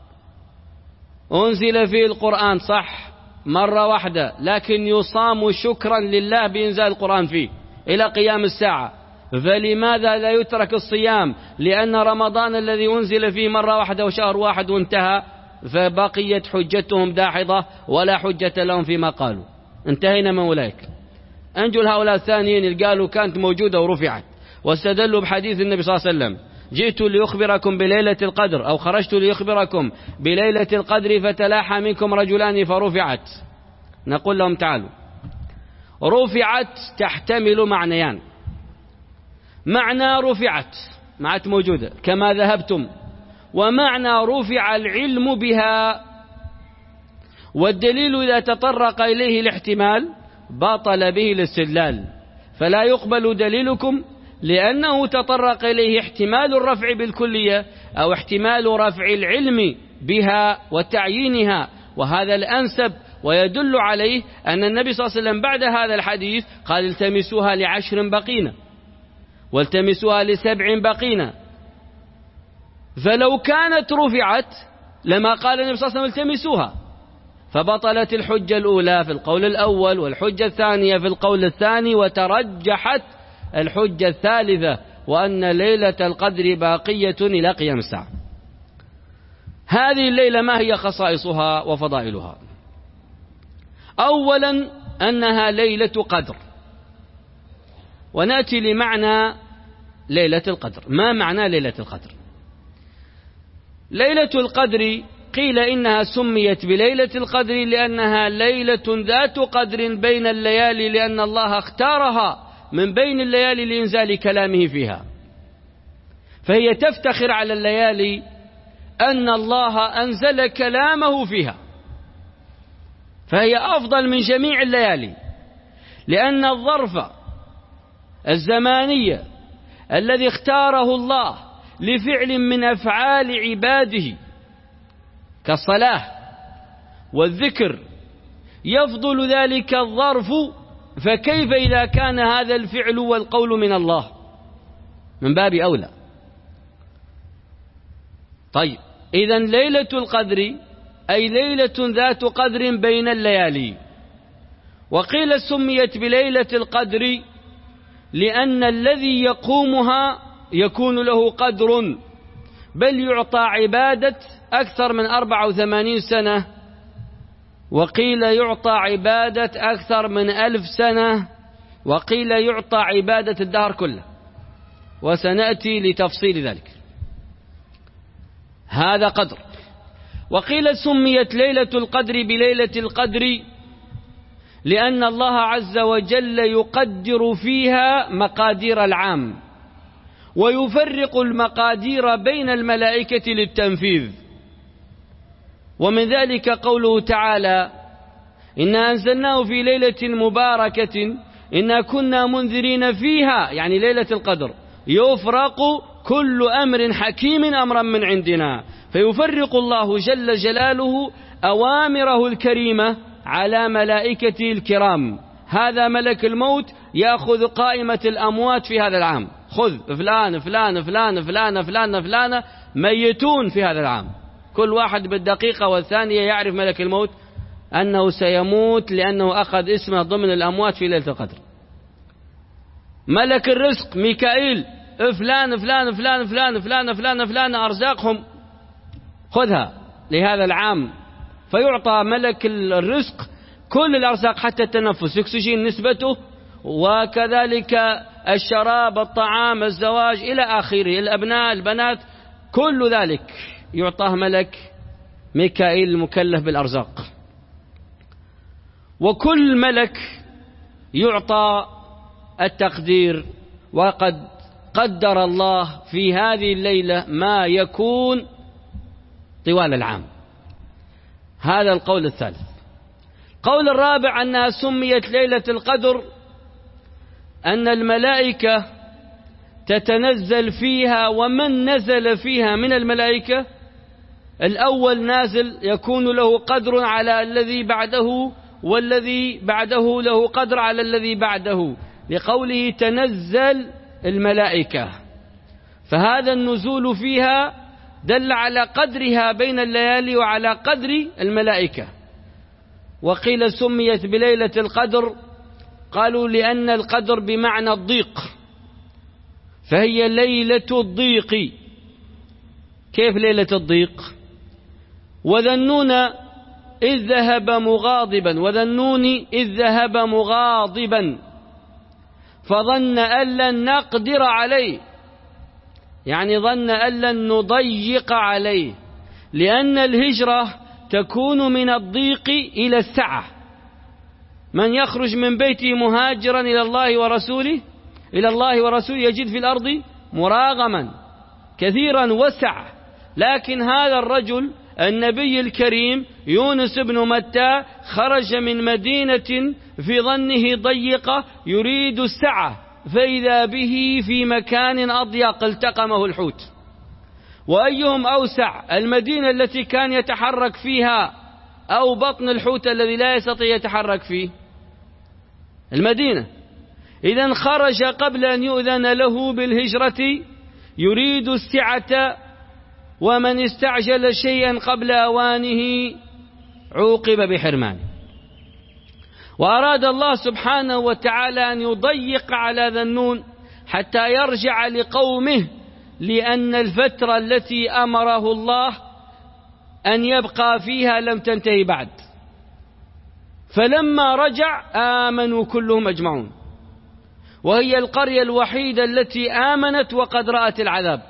أنزل فيه القرآن، صح مرة واحدة، لكن يصام شكرا لله بإنزال القرآن فيه إلى قيام الساعة. فلماذا لا يترك الصيام؟ لأن رمضان الذي أنزل فيه مرة واحدة وشهر واحد وانتهى، فبقيت حجتهم داحضة ولا حجة لهم فيما قالوا. انتهينا من أولئك. أنجل هؤلاء الثانيين اللي قالوا كانت موجودة ورفعت، واستدلوا بحديث النبي صلى الله عليه وسلم: جئت لأخبركم بليلة القدر، أو خرجت لأخبركم بليلة القدر فتلاحى منكم رجلان فرفعت. نقول لهم: تعالوا، رفعت تحتمل معنيان. معنى رفعت معت موجودة كما ذهبتم، ومعنى رفع العلم بها. والدليل إذا تطرق إليه الاحتمال بطل به الاستدلال، فلا يقبل دليلكم لأنه تطرق إليه احتمال الرفع بالكلية أو احتمال رفع العلم بها وتعيينها، وهذا الأنسب. ويدل عليه أن النبي صلى الله عليه وسلم بعد هذا الحديث قال التمسوها لعشر بقينا والتمسوها لسبع بقينا، فلو كانت رفعت لما قال النبي صلى الله عليه وسلم التمسوها، فبطلت الحجة الأولى في القول الأول والحجة الثانية في القول الثاني، وترجحت الحجة الثالثة وأن ليلة القدر باقية إلى قيام الساعة. هذه الليلة ما هي خصائصها وفضائلها؟ أولا أنها ليلة قدر، ونأتي لمعنى ليلة القدر. ما معنى ليلة القدر؟ ليلة القدر قيل إنها سميت بليلة القدر لأنها ليلة ذات قدر بين الليالي، لأن الله اختارها من بين الليالي لإنزال كلامه فيها، فهي تفتخر على الليالي أن الله أنزل كلامه فيها، فهي أفضل من جميع الليالي، لأن الظرف الزماني الذي اختاره الله لفعل من أفعال عباده كالصلاة والذكر يفضل ذلك الظرف، فكيف إذا كان هذا الفعل والقول من الله؟ من باب أولى. طيب، إذن ليلة القدر أي ليلة ذات قدر بين الليالي. وقيل سميت بليلة القدر لأن الذي يقومها يكون له قدر، بل يعطى عبادة أكثر من أربع وثمانين سنة، وقيل يعطى عبادة أكثر من ألف سنة، وقيل يعطى عبادة الدهر كله، وسنأتي لتفصيل ذلك. هذا قدر. وقيل سميت ليلة القدر بليلة القدر لأن الله عز وجل يقدر فيها مقادير العام، ويفرق المقادير بين الملائكة للتنفيذ. ومن ذلك قوله تعالى: إنا أنزلناه في ليلة مباركة إنا كنا منذرين فيها، يعني ليلة القدر، يفرق كل أمر حكيم أمرا من عندنا. فيفرق الله جل جلاله أوامره الكريمة على ملائكته الكرام. هذا ملك الموت يأخذ قائمة الأموات في هذا العام، خذ فلان فلان فلان فلان فلان فلان ميتون في هذا العام، كل واحد بالدقيقة والثانية يعرف ملك الموت أنه سيموت لأنه أخذ اسمه ضمن الأموات في ليلة القدر. ملك الرزق ميكائيل، فلان فلان فلان فلان فلان فلان فلان أرزاقهم خذها لهذا العام، فيعطى ملك الرزق كل الأرزاق حتى التنفس، الأكسجين نسبته، وكذلك الشراب، الطعام، الزواج إلى آخره، الأبناء، البنات، كل ذلك يعطاه ملك ميكائيل المكلف بالأرزاق. وكل ملك يعطى التقدير، وقد قدر الله في هذه الليلة ما يكون طوال العام. هذا القول الثالث. قول الرابع أنها سميت ليلة القدر أن الملائكة تتنزل فيها، ومن نزل فيها من الملائكة الأول نازل يكون له قدر على الذي بعده، والذي بعده له قدر على الذي بعده، لقوله تنزل الملائكة. فهذا النزول فيها دل على قدرها بين الليالي وعلى قدر الملائكة. وقيل سميت بليلة القدر قالوا لأن القدر بمعنى الضيق، فهي ليلة الضيق. كيف ليلة الضيق؟ وذنون إذ ذهب مغاضبا وذنون إذ ذهب مغاضبا فظن أن لن نقدر عليه، يعني ظن أن لن نضيق عليه، لأن الهجرة تكون من الضيق إلى السعة. من يخرج من بيته مهاجرا إلى الله ورسوله إلى الله ورسوله يجد في الأرض مراغما كثيرا وسع، لكن هذا الرجل النبي الكريم يونس بن متى خرج من مدينة في ظنه ضيقة يريد السعة، فإذا به في مكان أضيق التقمه الحوت. وأيهم أوسع، المدينة التي كان يتحرك فيها أو بطن الحوت الذي لا يستطيع يتحرك فيه؟ المدينة. إذن خرج قبل أن يؤذن له بالهجرة يريد السعة، ومن استعجل شيئا قبل أوانه عوقب بحرمانه. وأراد الله سبحانه وتعالى أن يضيق على ذنون حتى يرجع لقومه، لأن الفترة التي أمره الله أن يبقى فيها لم تنتهي بعد. فلما رجع آمنوا كلهم أجمعون، وهي القرية الوحيدة التي آمنت وقد رأت العذاب.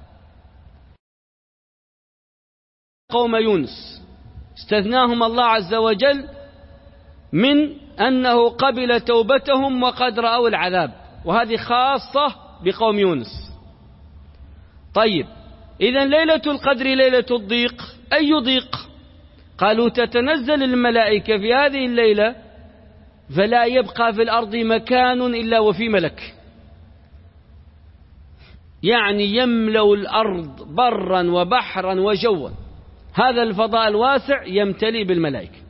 قوم يونس استثناهم الله عز وجل من أنه قبل توبتهم وقد رأوا العذاب، وهذه خاصة بقوم يونس. طيب، إذن ليلة القدر ليلة الضيق. أي ضيق؟ قالوا تتنزل الملائكة في هذه الليلة فلا يبقى في الأرض مكان إلا وفي ملك، يعني يملأ الأرض برا وبحرا وجوا، هذا الفضاء الواسع يمتلئ بالملائكة.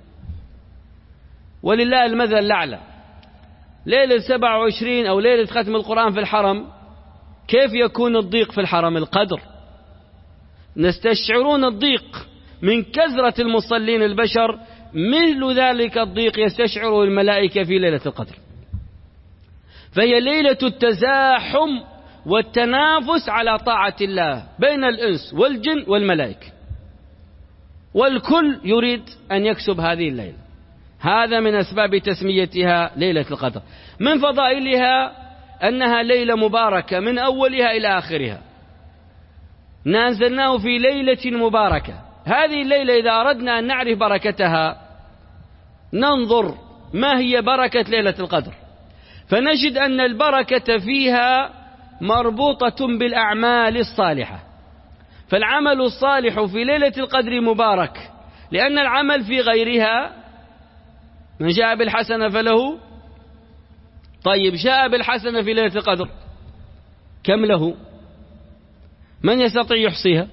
ولله المثل الأعلى، ليلة سبعة وعشرين أو ليلة ختم القرآن في الحرم، كيف يكون الضيق في الحرم؟ القدر. نستشعرون الضيق من كثرة المصلين البشر، مثل ذلك الضيق يستشعره الملائكة في ليلة القدر. فهي ليلة التزاحم والتنافس على طاعة الله بين الإنس والجن والملائكة، والكل يريد أن يكسب هذه الليلة. هذا من أسباب تسميتها ليلة القدر. من فضائلها أنها ليلة مباركة من أولها إلى آخرها. نزلناه في ليلة مباركة. هذه الليلة إذا أردنا أن نعرف بركتها ننظر ما هي بركة ليلة القدر، فنجد أن البركة فيها مربوطة بالأعمال الصالحة. فالعمل الصالح في ليلة القدر مبارك، لأن العمل في غيرها من جاء بالحسنة فله. طيب، جاء بالحسنة في ليلة القدر كم له؟ من يستطيع يحصيها؟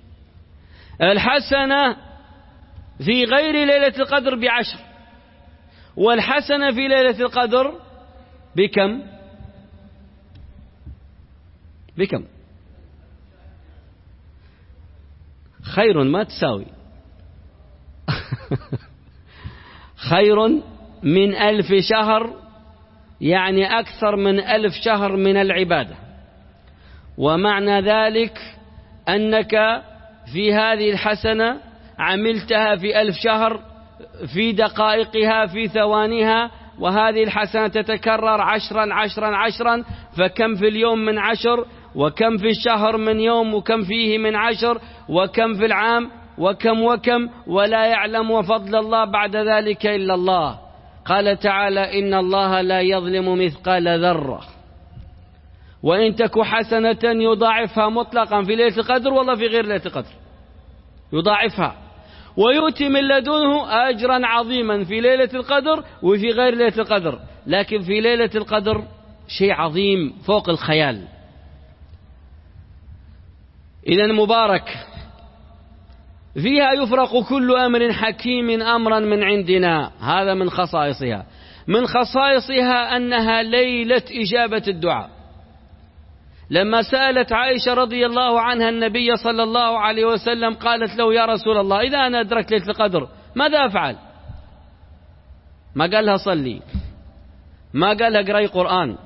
الحسنة في غير ليلة القدر بعشر، والحسنة في ليلة القدر بكم؟ بكم؟ خير ما تساوي خير من ألف شهر، يعني أكثر من ألف شهر من العبادة. ومعنى ذلك أنك في هذه الحسنة عملتها في ألف شهر في دقائقها في ثوانيها، وهذه الحسنة تتكرر عشرا عشرا عشرا، فكم في اليوم من عشر، وكم في الشهر من يوم، وكم فيه من عشر، وكم في العام، وكم وكم، ولا يعلم وفضل الله بعد ذلك إلا الله. قال تعالى: إن الله لا يظلم مثقال ذرة، وإن تك حسنة يضاعفها مطلقا في ليلة القدر، والله في غير ليلة القدر يضاعفها ويؤتي من لدنه أجرا عظيما في ليلة القدر وفي غير ليلة القدر. لكن في ليلة القدر شيء عظيم فوق الخيال. إذن مبارك، فيها يفرق كل أمر حكيم أمرا من عندنا. هذا من خصائصها. من خصائصها أنها ليلة إجابة الدعاء. لما سألت عائشة رضي الله عنها النبي صلى الله عليه وسلم قالت له: يا رسول الله، إذا أنا أدركت ليلة القدر ماذا أفعل؟ ما قال لها صلي، ما قال لها اقرأي قرآن،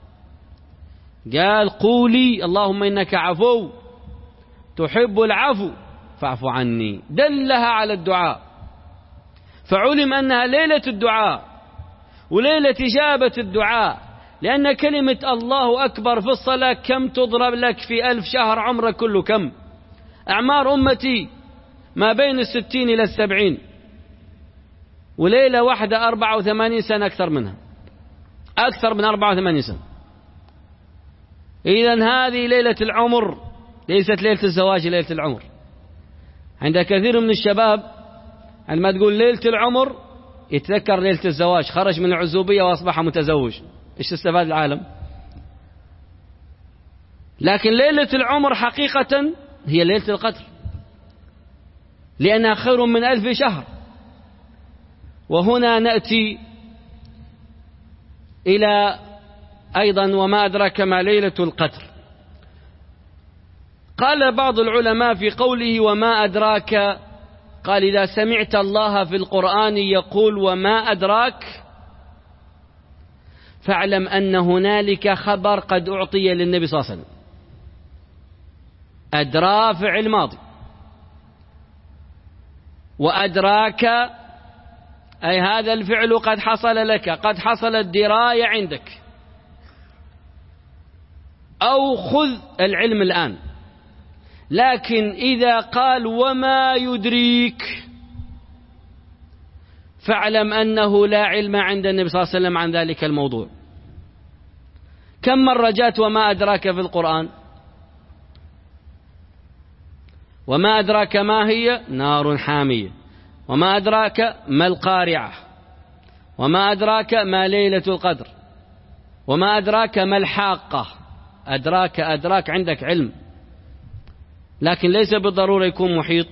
قال: قولي اللهم إنك عفو تحب العفو فاعف عني. دلها على الدعاء، فعلم أنها ليلة الدعاء وليلة إجابة الدعاء، لأن كلمة الله أكبر في الصلاة كم تضرب لك في ألف شهر عمرك كله؟ كم؟ أعمار أمتي ما بين الستين إلى السبعين، وليلة واحدة أربعة وثمانين سنة، أكثر منها، أكثر من أربعة وثمانين سنة. إذن هذه ليلة العمر، ليست ليلة الزواج، ليلة العمر. عند كثير من الشباب عندما تقول ليلة العمر يتذكر ليلة الزواج، خرج من العزوبية وأصبح متزوج، إيش استفاد العالم؟ لكن ليلة العمر حقيقة هي ليلة القدر، لأنها خير من ألف شهر. وهنا نأتي إلى أيضا وما أدراك ما ليلة القدر. قال بعض العلماء في قوله وما أدراك، قال إذا سمعت الله في القرآن يقول وما أدراك فاعلم أن هنالك خبر قد أعطي للنبي صلى الله عليه وسلم. أدرى فعل ماضي، وأدراك أي هذا الفعل قد حصل لك، قد حصل الدراية عندك، أو خذ العلم الآن. لكن إذا قال وما يدريك فاعلم أنه لا علم عند النبي صلى الله عليه وسلم عن ذلك الموضوع. كم مرة جاءت وما أدراك في القرآن؟ وما أدراك ما هي نار حامية، وما أدراك ما القارعة، وما أدراك ما ليلة القدر، وما أدراك ما الحاقة. أدراك أدراك عندك علم، لكن ليس بالضرورة يكون محيط.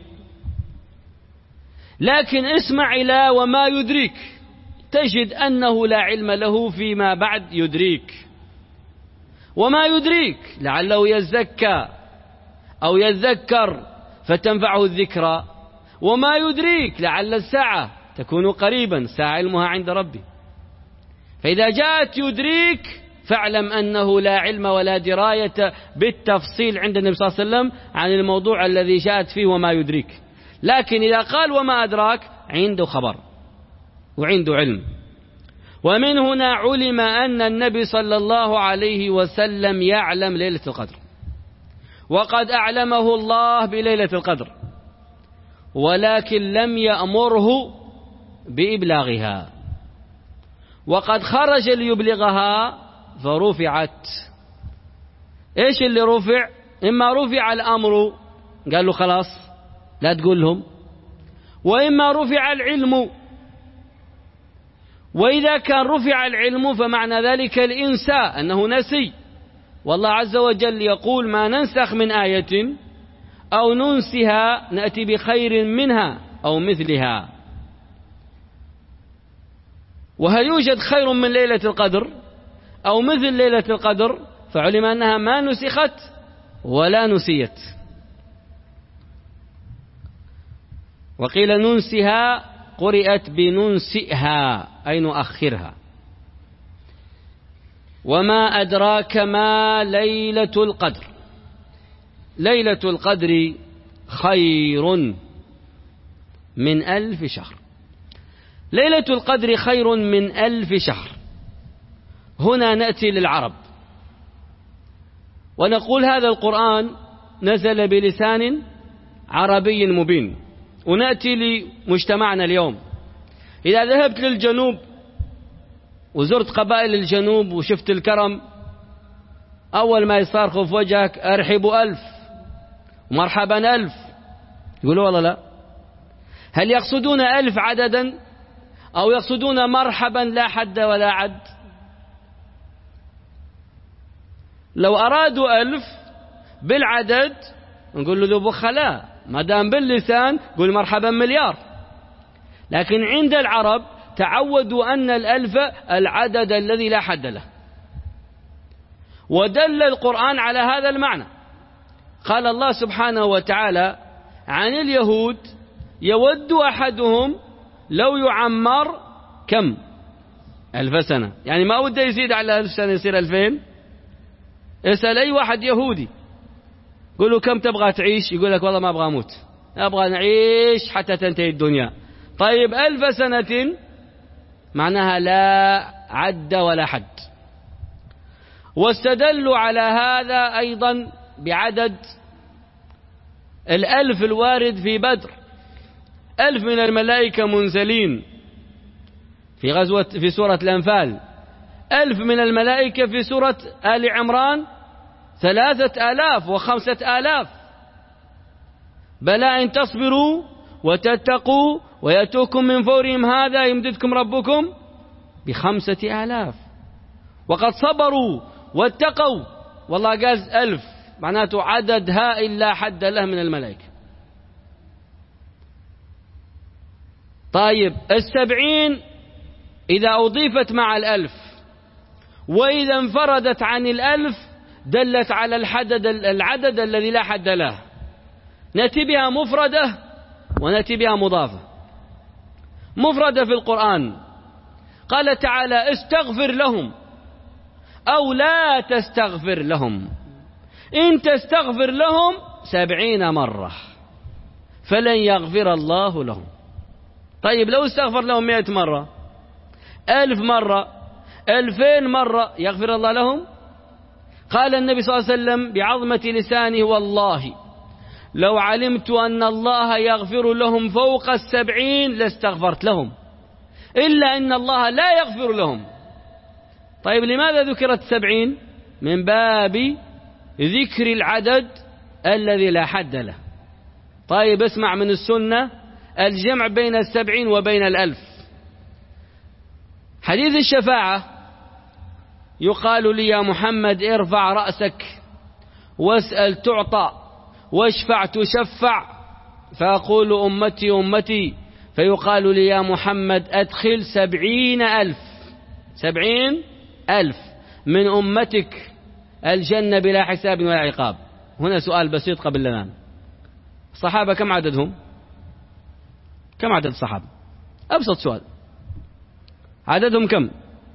لكن اسمع إلى وما يدريك تجد أنه لا علم له فيما بعد يدريك. وما يدريك لعله يزكى أو يذكر فتنفعه الذكرى، وما يدريك لعل الساعة تكون قريبا، ساعة علمها عند ربي. فإذا جاءت يدريك فاعلم أنه لا علم ولا دراية بالتفصيل عند النبي صلى الله عليه وسلم عن الموضوع الذي جاءت فيه وما يدريك. لكن إذا قال وما أدراك عنده خبر وعنده علم. ومن هنا علم أن النبي صلى الله عليه وسلم يعلم ليلة القدر، وقد أعلمه الله بليلة القدر، ولكن لم يأمره بإبلاغها، وقد خرج ليبلغها فرفعت. إيش اللي رفع؟ إما رفع الأمر قال له خلاص لا تقول لهم، وإما رفع العلم. وإذا كان رفع العلم فمعنى ذلك الإنساء، أنه نسي. والله عز وجل يقول ما ننسخ من آية أو ننسها نأتي بخير منها أو مثلها. وهل يوجد خير من ليلة القدر أو مثل ليلة القدر؟ فعلم أنها ما نسخت ولا نسيت. وقيل ننسها قرئت بننسئها أي نؤخرها. وما أدراك ما ليلة القدر؟ ليلة القدر خير من ألف شهر. ليلة القدر خير من ألف شهر. هنا نأتي للعرب ونقول هذا القرآن نزل بلسان عربي مبين. ونأتي لمجتمعنا اليوم، إذا ذهبت للجنوب وزرت قبائل الجنوب وشفت الكرم، أول ما يصارخوا في وجهك أرحبوا ألف ومرحبا ألف، يقولوا والله لا. هل يقصدون ألف عددا أو يقصدون مرحبا لا حد ولا عد؟ لو أرادوا ألف بالعدد نقول له ذو بخلاء، ما دام باللسان قول مرحبا مليار. لكن عند العرب تعودوا أن الألف العدد الذي لا حد له، ودل القرآن على هذا المعنى. قال الله سبحانه وتعالى عن اليهود يود أحدهم لو يعمر كم ألف سنة، يعني ما وده يزيد على ألف سنة يصير ألفين. اسأل أي واحد يهودي قل له كم تبغى تعيش، يقول لك والله ما أبغى أموت، أبغى نعيش حتى تنتهي الدنيا. طيب ألف سنة معناها لا عد ولا حد. واستدلوا على هذا أيضا بعدد الألف الوارد في بدر. ألف من الملائكة منزلين في غزوة في سورة الأنفال، ألف من الملائكة في سورة آل عمران، ثلاثة آلاف وخمسة آلاف. بلى إن تصبروا وتتقوا ويأتوكم من فورهم هذا يمددكم ربكم بخمسة آلاف. وقد صبروا واتقوا والله قال ألف، معناته عدد هائل لا حد له من الملائكة. طيب السبعين إذا أضيفت مع الألف وإذا انفردت عن الألف دلت على الحدد العدد الذي لا حد له، نأتي بها مفردة ونأتي بها مضافة. مفردة في القرآن قال تعالى استغفر لهم أو لا تستغفر لهم، إن تستغفر لهم سبعين مرة فلن يغفر الله لهم. طيب لو استغفر لهم مئة مرة، ألف مرة، ألفين مرة، يغفر الله لهم؟ قال النبي صلى الله عليه وسلم بعظمة لسانه والله لو علمت أن الله يغفر لهم فوق السبعين لاستغفرت لهم، إلا أن الله لا يغفر لهم. طيب لماذا ذكرت السبعين؟ من باب ذكر العدد الذي لا حد له. طيب اسمع من السنة الجمع بين السبعين وبين الألف. حديث الشفاعة يقال لي يا محمد ارفع رأسك واسأل تعطى واشفع تشفع، فأقول أمتي أمتي، فيقال لي يا محمد أدخل سبعين ألف سبعين ألف من أمتك الجنة بلا حساب ولا عقاب. هنا سؤال بسيط قبل الأذان، الصحابة كم عددهم؟ كم عدد الصحابة؟ أبسط سؤال، عددهم كم؟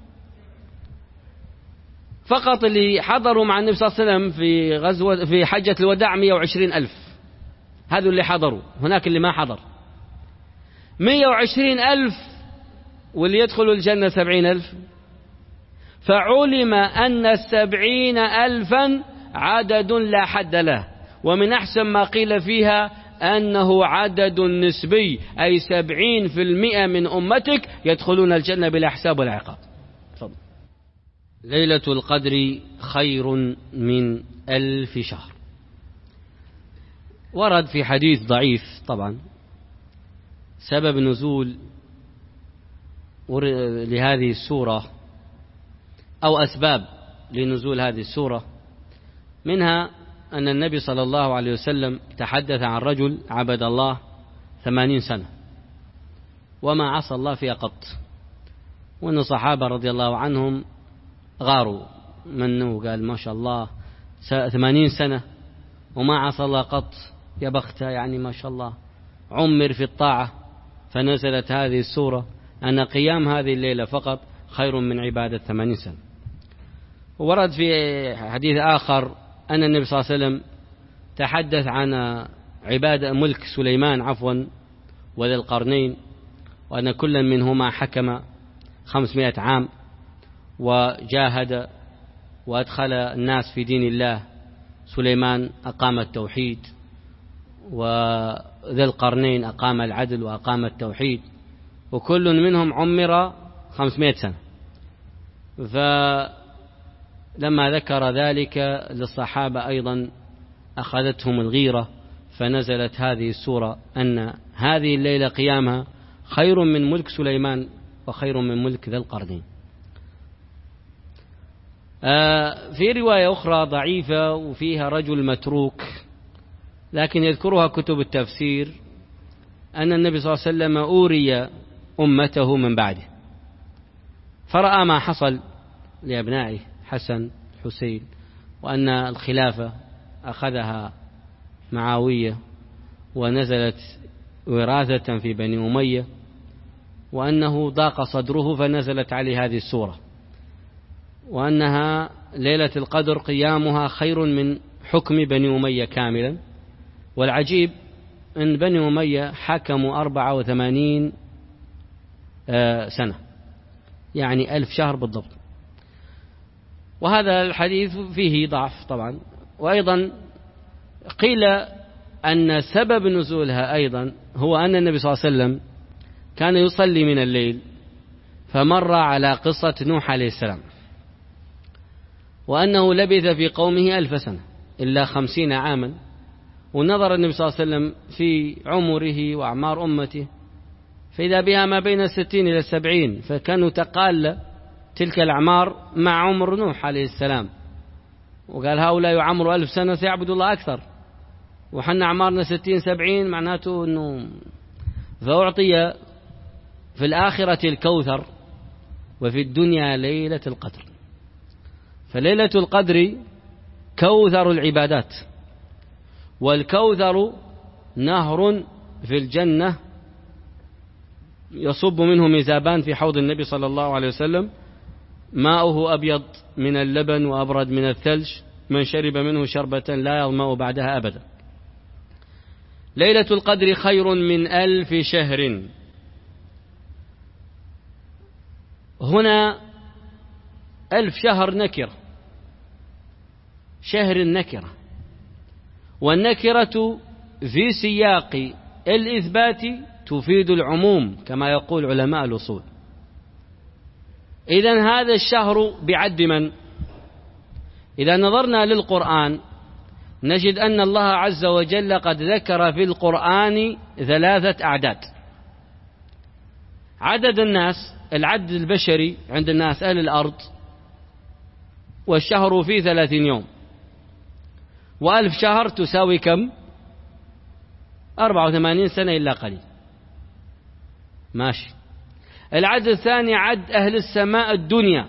فقط اللي حضروا مع النبي صلى الله عليه وسلم في غزوة في حجة الوداع مئة وعشرين ألف، هذول اللي حضروا، هناك اللي ما حضر. مئة وعشرين ألف واللي يدخلوا الجنة سبعين ألف، فعلم أن السبعين ألفا عدد لا حد له. ومن أحسن ما قيل فيها أنه عدد نسبي، أي سبعين في المئة من أمتك يدخلون الجنة بلا حساب ولا عقاب. فضل. ليلة القدر خير من ألف شهر. ورد في حديث ضعيف طبعا سبب نزول لهذه السورة أو أسباب لنزول هذه السورة، منها أن النبي صلى الله عليه وسلم تحدث عن رجل عبد الله ثمانين سنة وما عصى الله فيها قط، وأن الصحابة رضي الله عنهم غاروا منه، قال ما شاء الله ثمانين سنة وما عصى الله قط، يا بخته، يعني ما شاء الله عمر في الطاعة. فنزلت هذه السورة أن قيام هذه الليلة فقط خير من عبادة ثمانين سنة. ورد في حديث آخر أن النبي صلى الله عليه وسلم تحدث عن عبادة ملك سليمان عفوا وذي القرنين، وأن كل منهما حكم خمسمائة عام وجاهد وأدخل الناس في دين الله. سليمان أقام التوحيد، وذي القرنين أقام العدل وأقام التوحيد، وكل منهم عمر خمسمائة سنة. فلما ذكر ذلك للصحابة أيضا أخذتهم الغيرة، فنزلت هذه السورة أن هذه الليلة قيامها خير من ملك سليمان وخير من ملك ذي القرنين. في رواية أخرى ضعيفة وفيها رجل متروك لكن يذكرها كتب التفسير، أن النبي صلى الله عليه وسلم أوري أمته من بعده فرأى ما حصل لأبنائه حسن حسين، وأن الخلافة أخذها معاوية ونزلت وراثة في بني أمية، وأنه ضاق صدره فنزلت عليه هذه السورة، وأنها ليلة القدر قيامها خير من حكم بني أمية كاملا. والعجيب أن بني أمية حكموا أربعة وثمانين سنة، يعني ألف شهر بالضبط. وهذا الحديث فيه ضعف طبعا. وأيضا قيل أن سبب نزولها أيضا هو أن النبي صلى الله عليه وسلم كان يصلي من الليل فمر على قصة نوح عليه السلام، وأنه لبث في قومه ألف سنة إلا خمسين عاما، ونظر النبي صلى الله عليه وسلم في عمره وأعمار أمته فإذا بها ما بين الستين إلى السبعين، فكانوا تقال تلك الأعمار مع عمر نوح عليه السلام، وقال هؤلاء يعمروا ألف سنة سيعبد الله أكثر، وحنا أعمارنا ستين سبعين، معناته أنه فأعطي في الآخرة الكوثر وفي الدنيا ليلة القدر. فليلة القدر كوثر العبادات، والكوثر نهر في الجنة يصب منه مزابان في حوض النبي صلى الله عليه وسلم، ماؤه أبيض من اللبن وأبرد من الثلج، من شرب منه شربة لا يظمأ بعدها أبدا. ليلة القدر خير من ألف شهر. هنا ألف شهر نكرة، شهر النكرة، والنكرة في سياق الإثبات تفيد العموم كما يقول علماء الأصول. إذن هذا الشهر بعد من؟ إذا نظرنا للقرآن نجد أن الله عز وجل قد ذكر في القرآن ثلاثة أعداد. عدد الناس، العدد البشري عند الناس أهل الأرض، والشهر فيه ثلاثين يوم، وألف شهر تساوي كم؟ أربعة وثمانين سنة إلا قليل. ماشي. العدد الثاني عد أهل السماء الدنيا،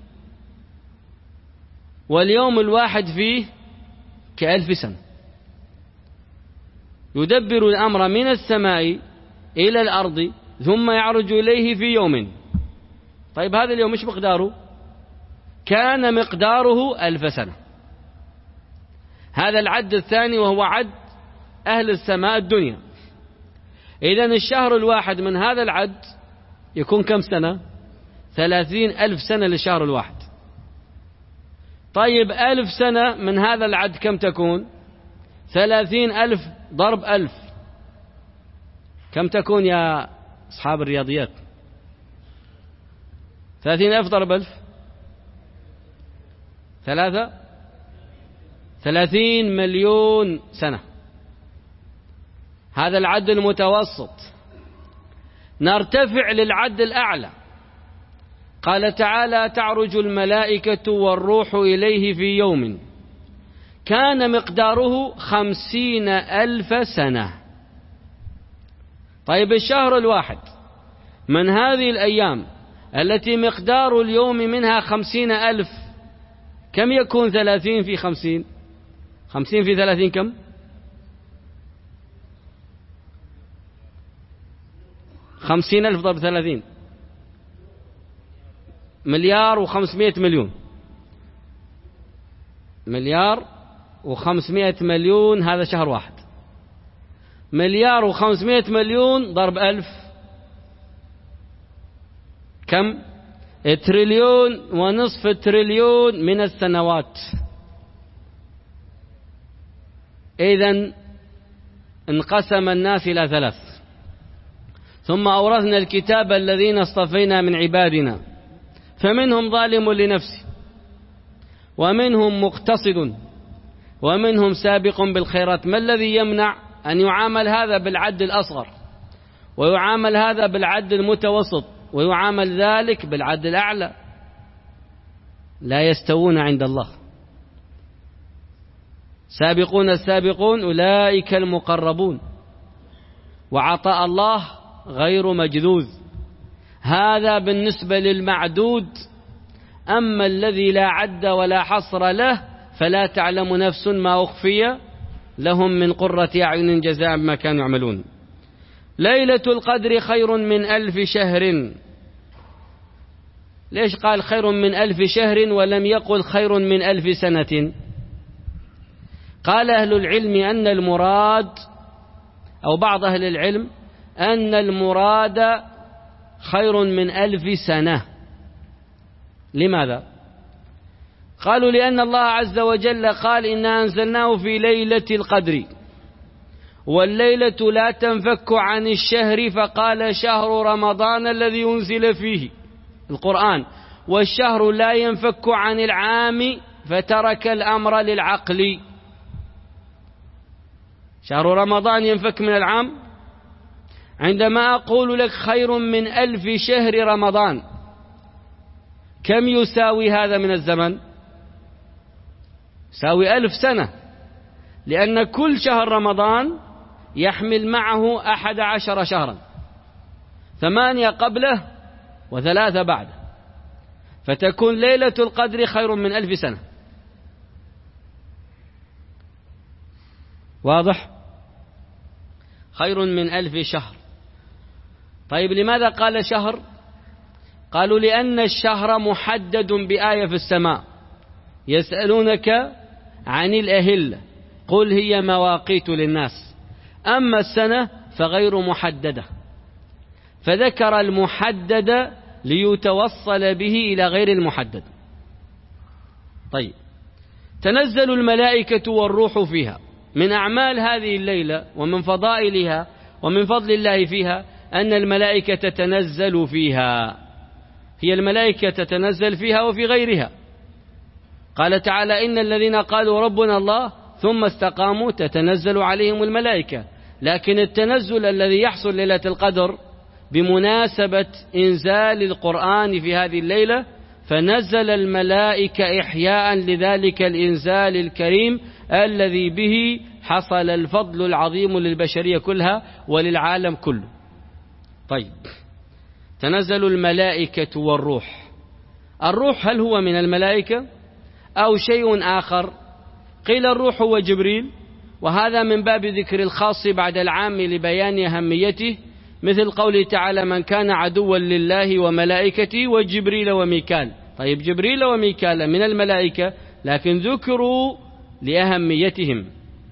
واليوم الواحد فيه كألف سنة، يدبر الأمر من السماء إلى الأرض ثم يعرج إليه في يوم. طيب هذا اليوم مش مقداره؟ كان مقداره ألف سنة. هذا العد الثاني وهو عد أهل السماء الدنيا. إذن الشهر الواحد من هذا العد يكون كم سنة؟ ثلاثين ألف سنة للشهر الواحد. طيب ألف سنة من هذا العد كم تكون؟ ثلاثين ألف ضرب ألف كم تكون يا أصحاب الرياضيات؟ ثلاثين ألف ضرب ألف ثلاثة ثلاثين مليون سنة. هذا العد المتوسط. نرتفع للعد الأعلى. قال تعالى: تعرج الملائكة والروح إليه في يوم كان مقداره خمسين ألف سنة. طيب الشهر الواحد من هذه الأيام التي مقدار اليوم منها خمسين ألف، كم يكون ثلاثين في خمسين؟ خمسين في ثلاثين كم؟ خمسين ألف ضرب ثلاثين مليار وخمسمائة مليون. مليار وخمسمائة مليون هذا شهر واحد. مليار وخمسمائة مليون ضرب ألف كم؟ تريليون ونصف تريليون من السنوات. إذن انقسم الناس إلى ثلاث. ثم أورثنا الكتاب الذين اصطفينا من عبادنا فمنهم ظالم لنفسه ومنهم مقتصد ومنهم سابق بالخيرات. ما الذي يمنع أن يعامل هذا بالعد الأصغر ويعامل هذا بالعد المتوسط ويعامل ذلك بالعد الأعلى؟ لا يستوون عند الله. سابقون السابقون أولئك المقربون. وعطاء الله غير مجذوذ. هذا بالنسبة للمعدود. أما الذي لا عد ولا حصر له فلا تعلم نفس ما أخفي لهم من قرة أعين جزاء ما كانوا يعملون. ليلة القدر خير من ألف شهر. ليش قال خير من ألف شهر ولم يقل خير من ألف سنة؟ قال أهل العلم أن المراد، أو بعض أهل العلم، أن المراد خير من ألف سنة. لماذا؟ قالوا لأن الله عز وجل قال: إنا أنزلناه في ليلة القدر، والليلة لا تنفك عن الشهر، فقال: شهر رمضان الذي أنزل فيه القرآن، والشهر لا ينفك عن العام، فترك الأمر للعقل. شهر رمضان ينفك من العام. عندما أقول لك خير من ألف شهر رمضان، كم يساوي هذا من الزمن؟ يساوي ألف سنة، لأن كل شهر رمضان يحمل معه أحد عشر شهرا، ثمانية قبله وثلاثة بعده، فتكون ليلة القدر خير من ألف سنة. واضح؟ خير من ألف شهر. طيب لماذا قال شهر؟ قالوا لأن الشهر محدد بآية في السماء: يسألونك عن الأهلة قل هي مواقيت للناس، أما السنة فغير محددة، فذكر المحدد ليتوصل به إلى غير المحدد. طيب، تنزل الملائكة والروح فيها. من أعمال هذه الليلة ومن فضائلها ومن فضل الله فيها أن الملائكة تتنزل فيها. هي الملائكة تتنزل فيها وفي غيرها. قال تعالى: إن الذين قالوا ربنا الله ثم استقاموا تتنزل عليهم الملائكة. لكن التنزل الذي يحصل ليلة القدر بمناسبة إنزال القرآن في هذه الليلة، فنزل الملائكة إحياء لذلك الإنزال الكريم الذي به حصل الفضل العظيم للبشرية كلها وللعالم كله. طيب، تنزل الملائكة والروح. الروح هل هو من الملائكة أو شيء آخر؟ قيل الروح هو جبريل، وهذا من باب ذكر الخاص بعد العام لبيان أهميته، مثل قوله تعالى: من كان عدوا لله وملائكته وجبريل وميكال. طيب، جبريل وميكال من الملائكة، لكن ذكروا لأهميتهم،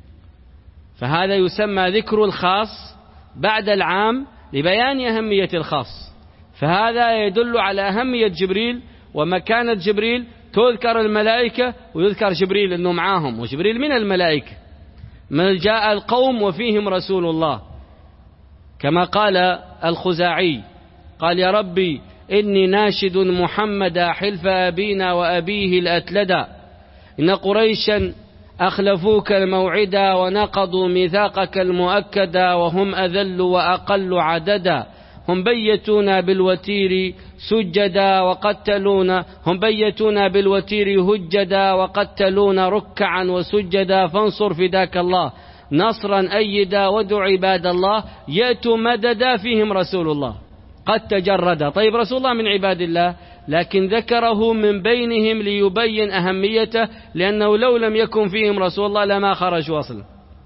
فهذا يسمى ذكر الخاص بعد العام لبيان أهمية الخاص. فهذا يدل على أهمية جبريل ومكانة جبريل، تذكر الملائكة ويذكر جبريل أنه معاهم، وجبريل من الملائكة. من جاء القوم وفيهم رسول الله، كما قال الخزاعي قال: يا ربي إني ناشد محمدا حلف أبينا وأبيه الأتلدا، إن قريشا أخلفوك الموعدا ونقضوا ميثاقك المؤكدا، وهم أذل وأقل عددا، هم بيتونا بالوتير سجدا وقتلونا، هم بيتونا بالوتير هجدا وقتلونا ركعا وسجدا، فانصر فداك الله نصرا أيدا، وادع عباد الله يأتوا مددا فيهم رسول الله قد تجردا. طيب، رسول الله من عباد الله، لكن ذكره من بينهم ليبين أهميته، لأنه لو لم يكن فيهم رسول الله لما خرجوا أصلا.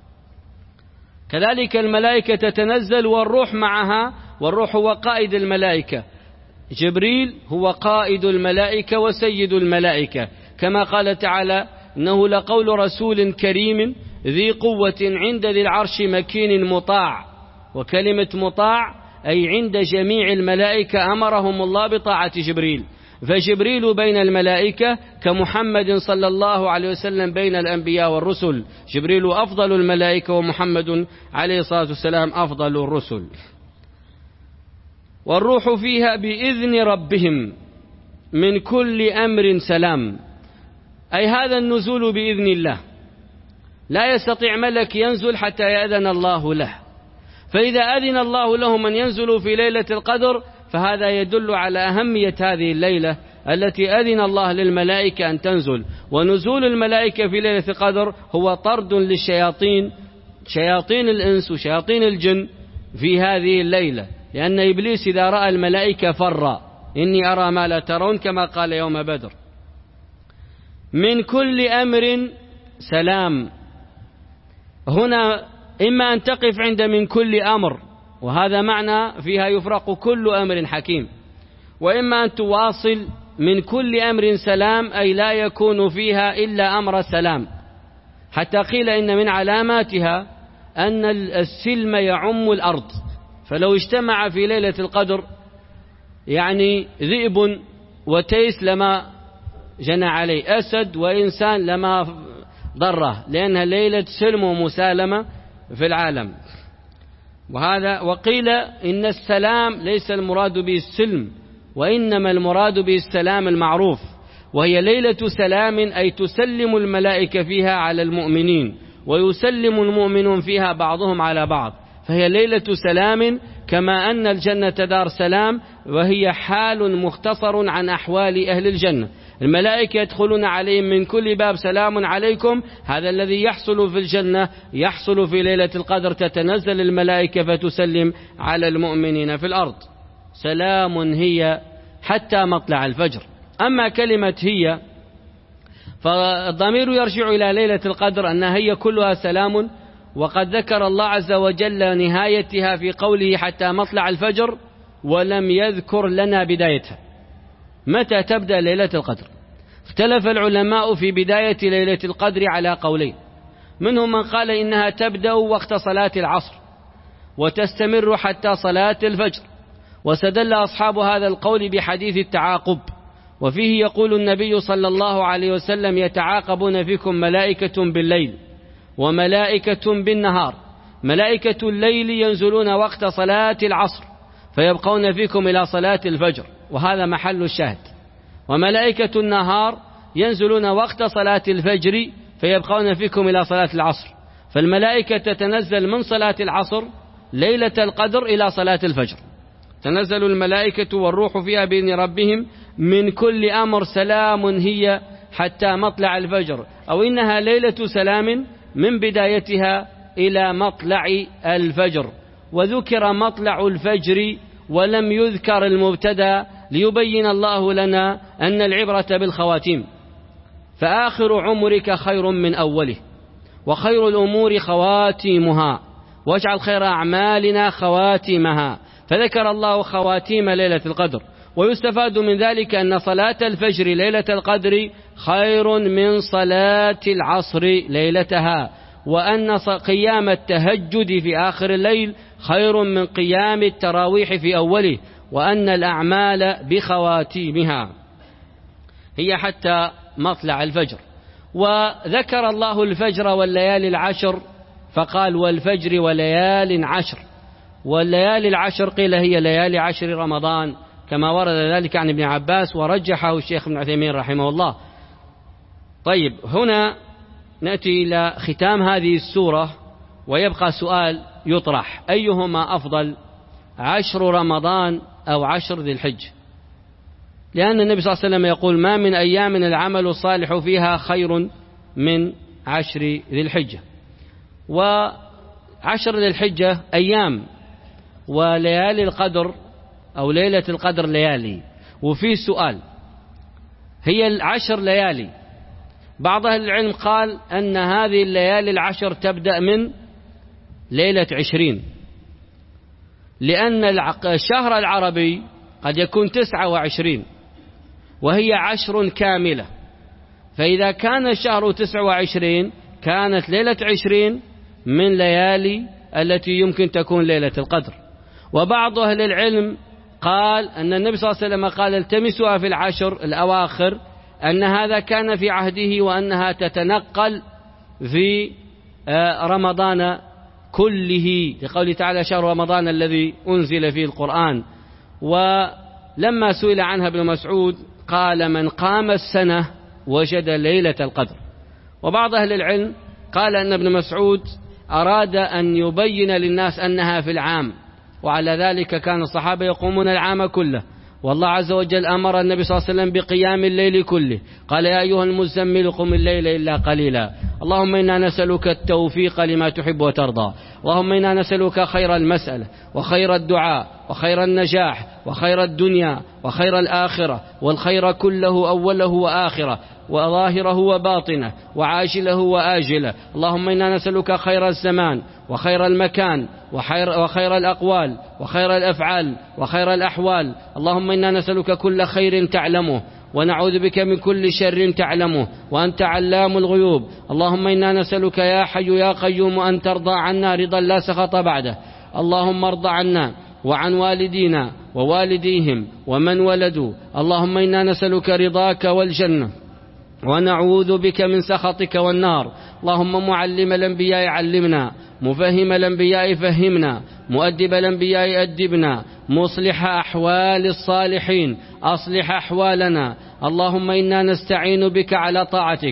كذلك الملائكة تتنزل والروح معها، والروح هو قائد الملائكة. جبريل هو قائد الملائكة وسيد الملائكة، كما قال تعالى: إنه لقول رسول كريم ذي قوة عند ذي العرش مكين مطاع. وكلمة مطاع أي عند جميع الملائكة، أمرهم الله بطاعة جبريل. فجبريل بين الملائكة كمحمد صلى الله عليه وسلم بين الأنبياء والرسل. جبريل أفضل الملائكة ومحمد عليه الصلاة والسلام أفضل الرسل. والروح فيها بإذن ربهم من كل أمر سلام، أي هذا النزول بإذن الله، لا يستطيع ملك ينزل حتى يأذن الله له. فإذا أذن الله له من ينزل في ليلة القدر، فهذا يدل على أهمية هذه الليلة التي أذن الله للملائكة أن تنزل. ونزول الملائكة في ليلة القدر هو طرد للشياطين، شياطين الإنس وشياطين الجن في هذه الليلة، لأن إبليس إذا رأى الملائكة فر: إني أرى ما لا ترون، كما قال يوم بدر. من كل أمر سلام، هنا إما أن تقف عند من كل أمر، وهذا معنى فيها يفرق كل أمر حكيم، وإما أن تواصل من كل أمر سلام، أي لا يكون فيها إلا أمر سلام، حتى قيل إن من علاماتها أن السلم يعم الأرض. فلو اجتمع في ليلة القدر يعني ذئب وتيس لما جنى عليه، أسد وإنسان لما ضره، لأنها ليلة سلم ومسالمة في العالم. وهذا وقيل إن السلام ليس المراد به السلم، وإنما المراد به السلام المعروف، وهي ليلة سلام، أي تسلم الملائكة فيها على المؤمنين ويسلم المؤمنون فيها بعضهم على بعض، فهي ليلة سلام، كما أن الجنة دار سلام، وهي حال مختصر عن أحوال أهل الجنة. الملائكة يدخلون عليهم من كل باب سلام عليكم، هذا الذي يحصل في الجنة يحصل في ليلة القدر، تتنزل الملائكة فتسلم على المؤمنين في الأرض. سلام هي حتى مطلع الفجر. أما كلمة هي فالضمير يرجع إلى ليلة القدر أنها هي كلها سلام، وقد ذكر الله عز وجل نهايتها في قوله حتى مطلع الفجر، ولم يذكر لنا بدايتها متى تبدأ ليلة القدر. اختلف العلماء في بداية ليلة القدر على قولين، منهم من قال إنها تبدأ وقت صلاة العصر وتستمر حتى صلاة الفجر، وسدل أصحاب هذا القول بحديث التعاقب، وفيه يقول النبي صلى الله عليه وسلم: يتعاقبون فيكم ملائكة بالليل وملائكة بالنهار، ملائكة الليل ينزلون وقت صلاة العصر فيبقون فيكم إلى صلاة الفجر، وهذا محل الشاهد، وملائكة النهار ينزلون وقت صلاة الفجر فيبقون فيكم إلى صلاة العصر. فالملائكة تتنزل من صلاة العصر ليلة القدر إلى صلاة الفجر، تنزل الملائكة والروح فيها بإذن ربهم من كل أمر، سلام هي حتى مطلع الفجر، أو إنها ليلة سلام من بدايتها إلى مطلع الفجر. وذكر مطلع الفجر ولم يذكر المبتدأ ليبين الله لنا أن العبرة بالخواتيم، فآخر عمرك خير من أوله، وخير الأمور خواتيمها، واجعل خير أعمالنا خواتيمها. فذكر الله خواتيم ليلة القدر. ويستفاد من ذلك أن صلاة الفجر ليلة القدر خير من صلاة العصر ليلتها، وأن قيام التهجد في آخر الليل خير من قيام التراويح في أوله، وأن الأعمال بخواتيمها هي حتى مطلع الفجر. وذكر الله الفجر والليالي العشر فقال: والفجر وليال عشر، والليالي العشر قيل هي ليالي عشر رمضان، كما ورد ذلك عن ابن عباس ورجحه الشيخ ابن عثيمين رحمه الله. طيب، هنا نأتي إلى ختام هذه السورة، ويبقى سؤال يطرح: أيهما أفضل، عشر رمضان أو عشر ذي الحجة؟ لأن النبي صلى الله عليه وسلم يقول: ما من أيام العمل الصالح فيها خير من عشر ذي الحجة. وعشر ذي الحجة أيام، وليالي القدر أو ليلة القدر ليالي. وفي سؤال: هي العشر ليالي، بعض أهل العلم قال أن هذه الليالي العشر تبدأ من ليلة عشرين، لأن الشهر العربي قد يكون تسعة وعشرين وهي عشر كاملة، فإذا كان الشهر تسعة وعشرين كانت ليلة عشرين من ليالي التي يمكن تكون ليلة القدر. وبعض أهل العلم قال أن النبي صلى الله عليه وسلم قال: التمسوها في العشر الأواخر، أن هذا كان في عهده، وأنها تتنقل في رمضان كله، لقوله تعالى: شهر رمضان الذي أنزل فيه القرآن. ولما سئل عنها ابن مسعود قال: من قام السنة وجد ليلة القدر. وبعض أهل العلم قال أن ابن مسعود أراد أن يبين للناس أنها في العام، وعلى ذلك كان الصحابة يقومون العام كله، والله عز وجل أمر النبي صلى الله عليه وسلم بقيام الليل كله، قال: يا أيها المزمل قم الليل إلا قليلا، اللهم إنا نسألك التوفيق لما تحب وترضى، اللهم إنا نسألك خير المسألة وخير الدعاء وخير النجاح وخير الدنيا وخير الآخرة، والخير كله أوله وآخره وظاهره وباطنه وعاجله وآجله، اللهم إنا نسألك خير الزمان وخير المكان وخير, وخير الأقوال وخير الأفعال وخير الأحوال، اللهم إنا نسألك كل خير تعلمه ونعوذ بك من كل شر تعلمه وأنت علام الغيوب، اللهم إنا نسألك يا حي يا قيوم أن ترضى عنا رضا لا سخط بعده، اللهم ارض عنا وعن والدينا ووالديهم ومن ولدوا، اللهم إنا نسألك رضاك والجنة ونعوذ بك من سخطك والنار، اللهم معلم الأنبياء علمنا، مفهم الأنبياء فهمنا، مؤدب الأنبياء أدبنا، مصلح أحوال الصالحين أصلح أحوالنا، اللهم إنا نستعين بك على طاعتك،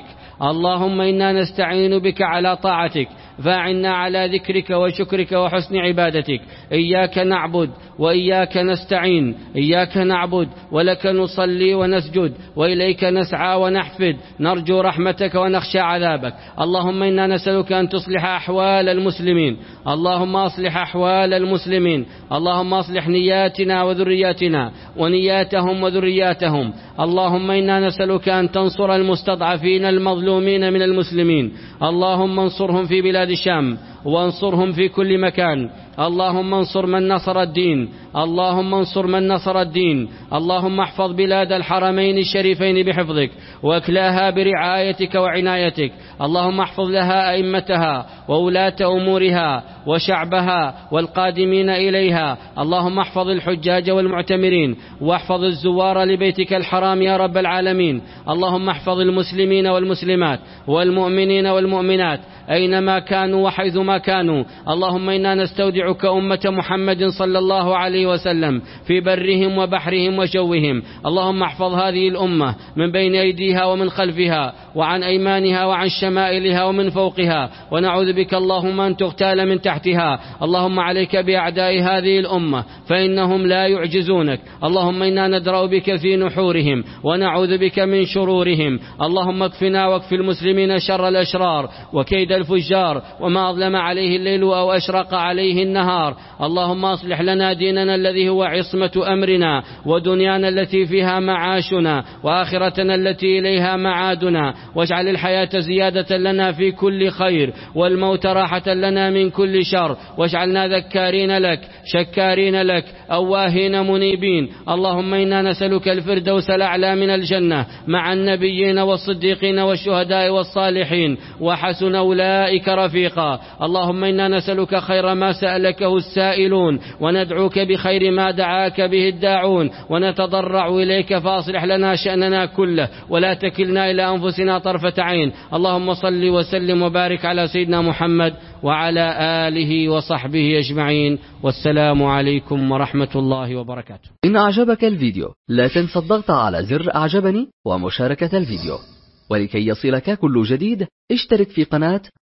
اللهم إنا نستعين بك على طاعتك فأعنا على ذكرك وشكرك وحسن عبادتك. إياك نعبد وإياك نستعين، إياك نعبد ولك نصلي ونسجد وإليك نسعى ونحفد، نرجو رحمتك ونخشى عذابك. اللهم إنا نسألك أن تصلح أحوال المسلمين، اللهم أصلح أحوال المسلمين، اللهم أصلح نياتنا وذرياتنا ونياتهم وذرياتهم. اللهم إنا نسألك أن تنصر المستضعفين المظلومين من المسلمين، اللهم انصرهم في بلاد الشام وانصرهم في كل مكان. اللهم انصر من نصر الدين، اللهم انصر من نصر الدين. اللهم احفظ بلاد الحرمين الشريفين بحفظك واكلاها برعايتك وعنايتك. اللهم احفظ لها أئمتها وولاة أمورها وشعبها والقادمين إليها. اللهم احفظ الحجاج والمعتمرين واحفظ الزوار لبيتك الحرام يا رب العالمين. اللهم احفظ المسلمين والمسلمات والمؤمنين والمؤمنات أينما كانوا وحيثما كانوا. اللهم إنا نستودعك أمة محمد صلى الله عليه وسلم في برهم وبحرهم وجوهم. اللهم احفظ هذه الأمة من بين أيديها ومن خلفها وعن أيمانها وعن شمائلها ومن فوقها، ونعوذ بك اللهم أن تغتال من تحتها. اللهم عليك بأعداء هذه الأمة فإنهم لا يعجزونك. اللهم إنا ندرأ بك في نحورهم ونعوذ بك من شرورهم. اللهم اكفنا واكف المسلمين شر الأشرار وكيد الفجار وما أظلم عليه الليل أو أشرق عليه النهار. اللهم أصلح لنا ديننا الذي هو عصمة أمرنا، ودنيانا التي فيها معاشنا، وآخرتنا التي إليها معادنا، واجعل الحياة زيادة لنا في كل خير والموت راحة لنا من كل شر، واجعلنا ذكارين لك شكارين لك أواهين منيبين. اللهم إنا نسألك الفردوس الأعلى من الجنة مع النبيين والصديقين والشهداء والصالحين وحسن أولئك رفيقا. اللهم إنا نسألك خير ما سألكه السائلون وندعوك بخير ما دعاك به الداعون، ونتضرع إليك فأصلح لنا شأننا كله ولا تكلنا إلى أنفسنا طرفة عين. اللهم صل وسلم وبارك على سيدنا محمد وعلى آله وصحبه أجمعين، والسلام عليكم ورحمة الله وبركاته. إن أعجبك الفيديو لا تنسى الضغط على زر أعجبني ومشاركة الفيديو، ولكي يصلك كل جديد اشترك في قناة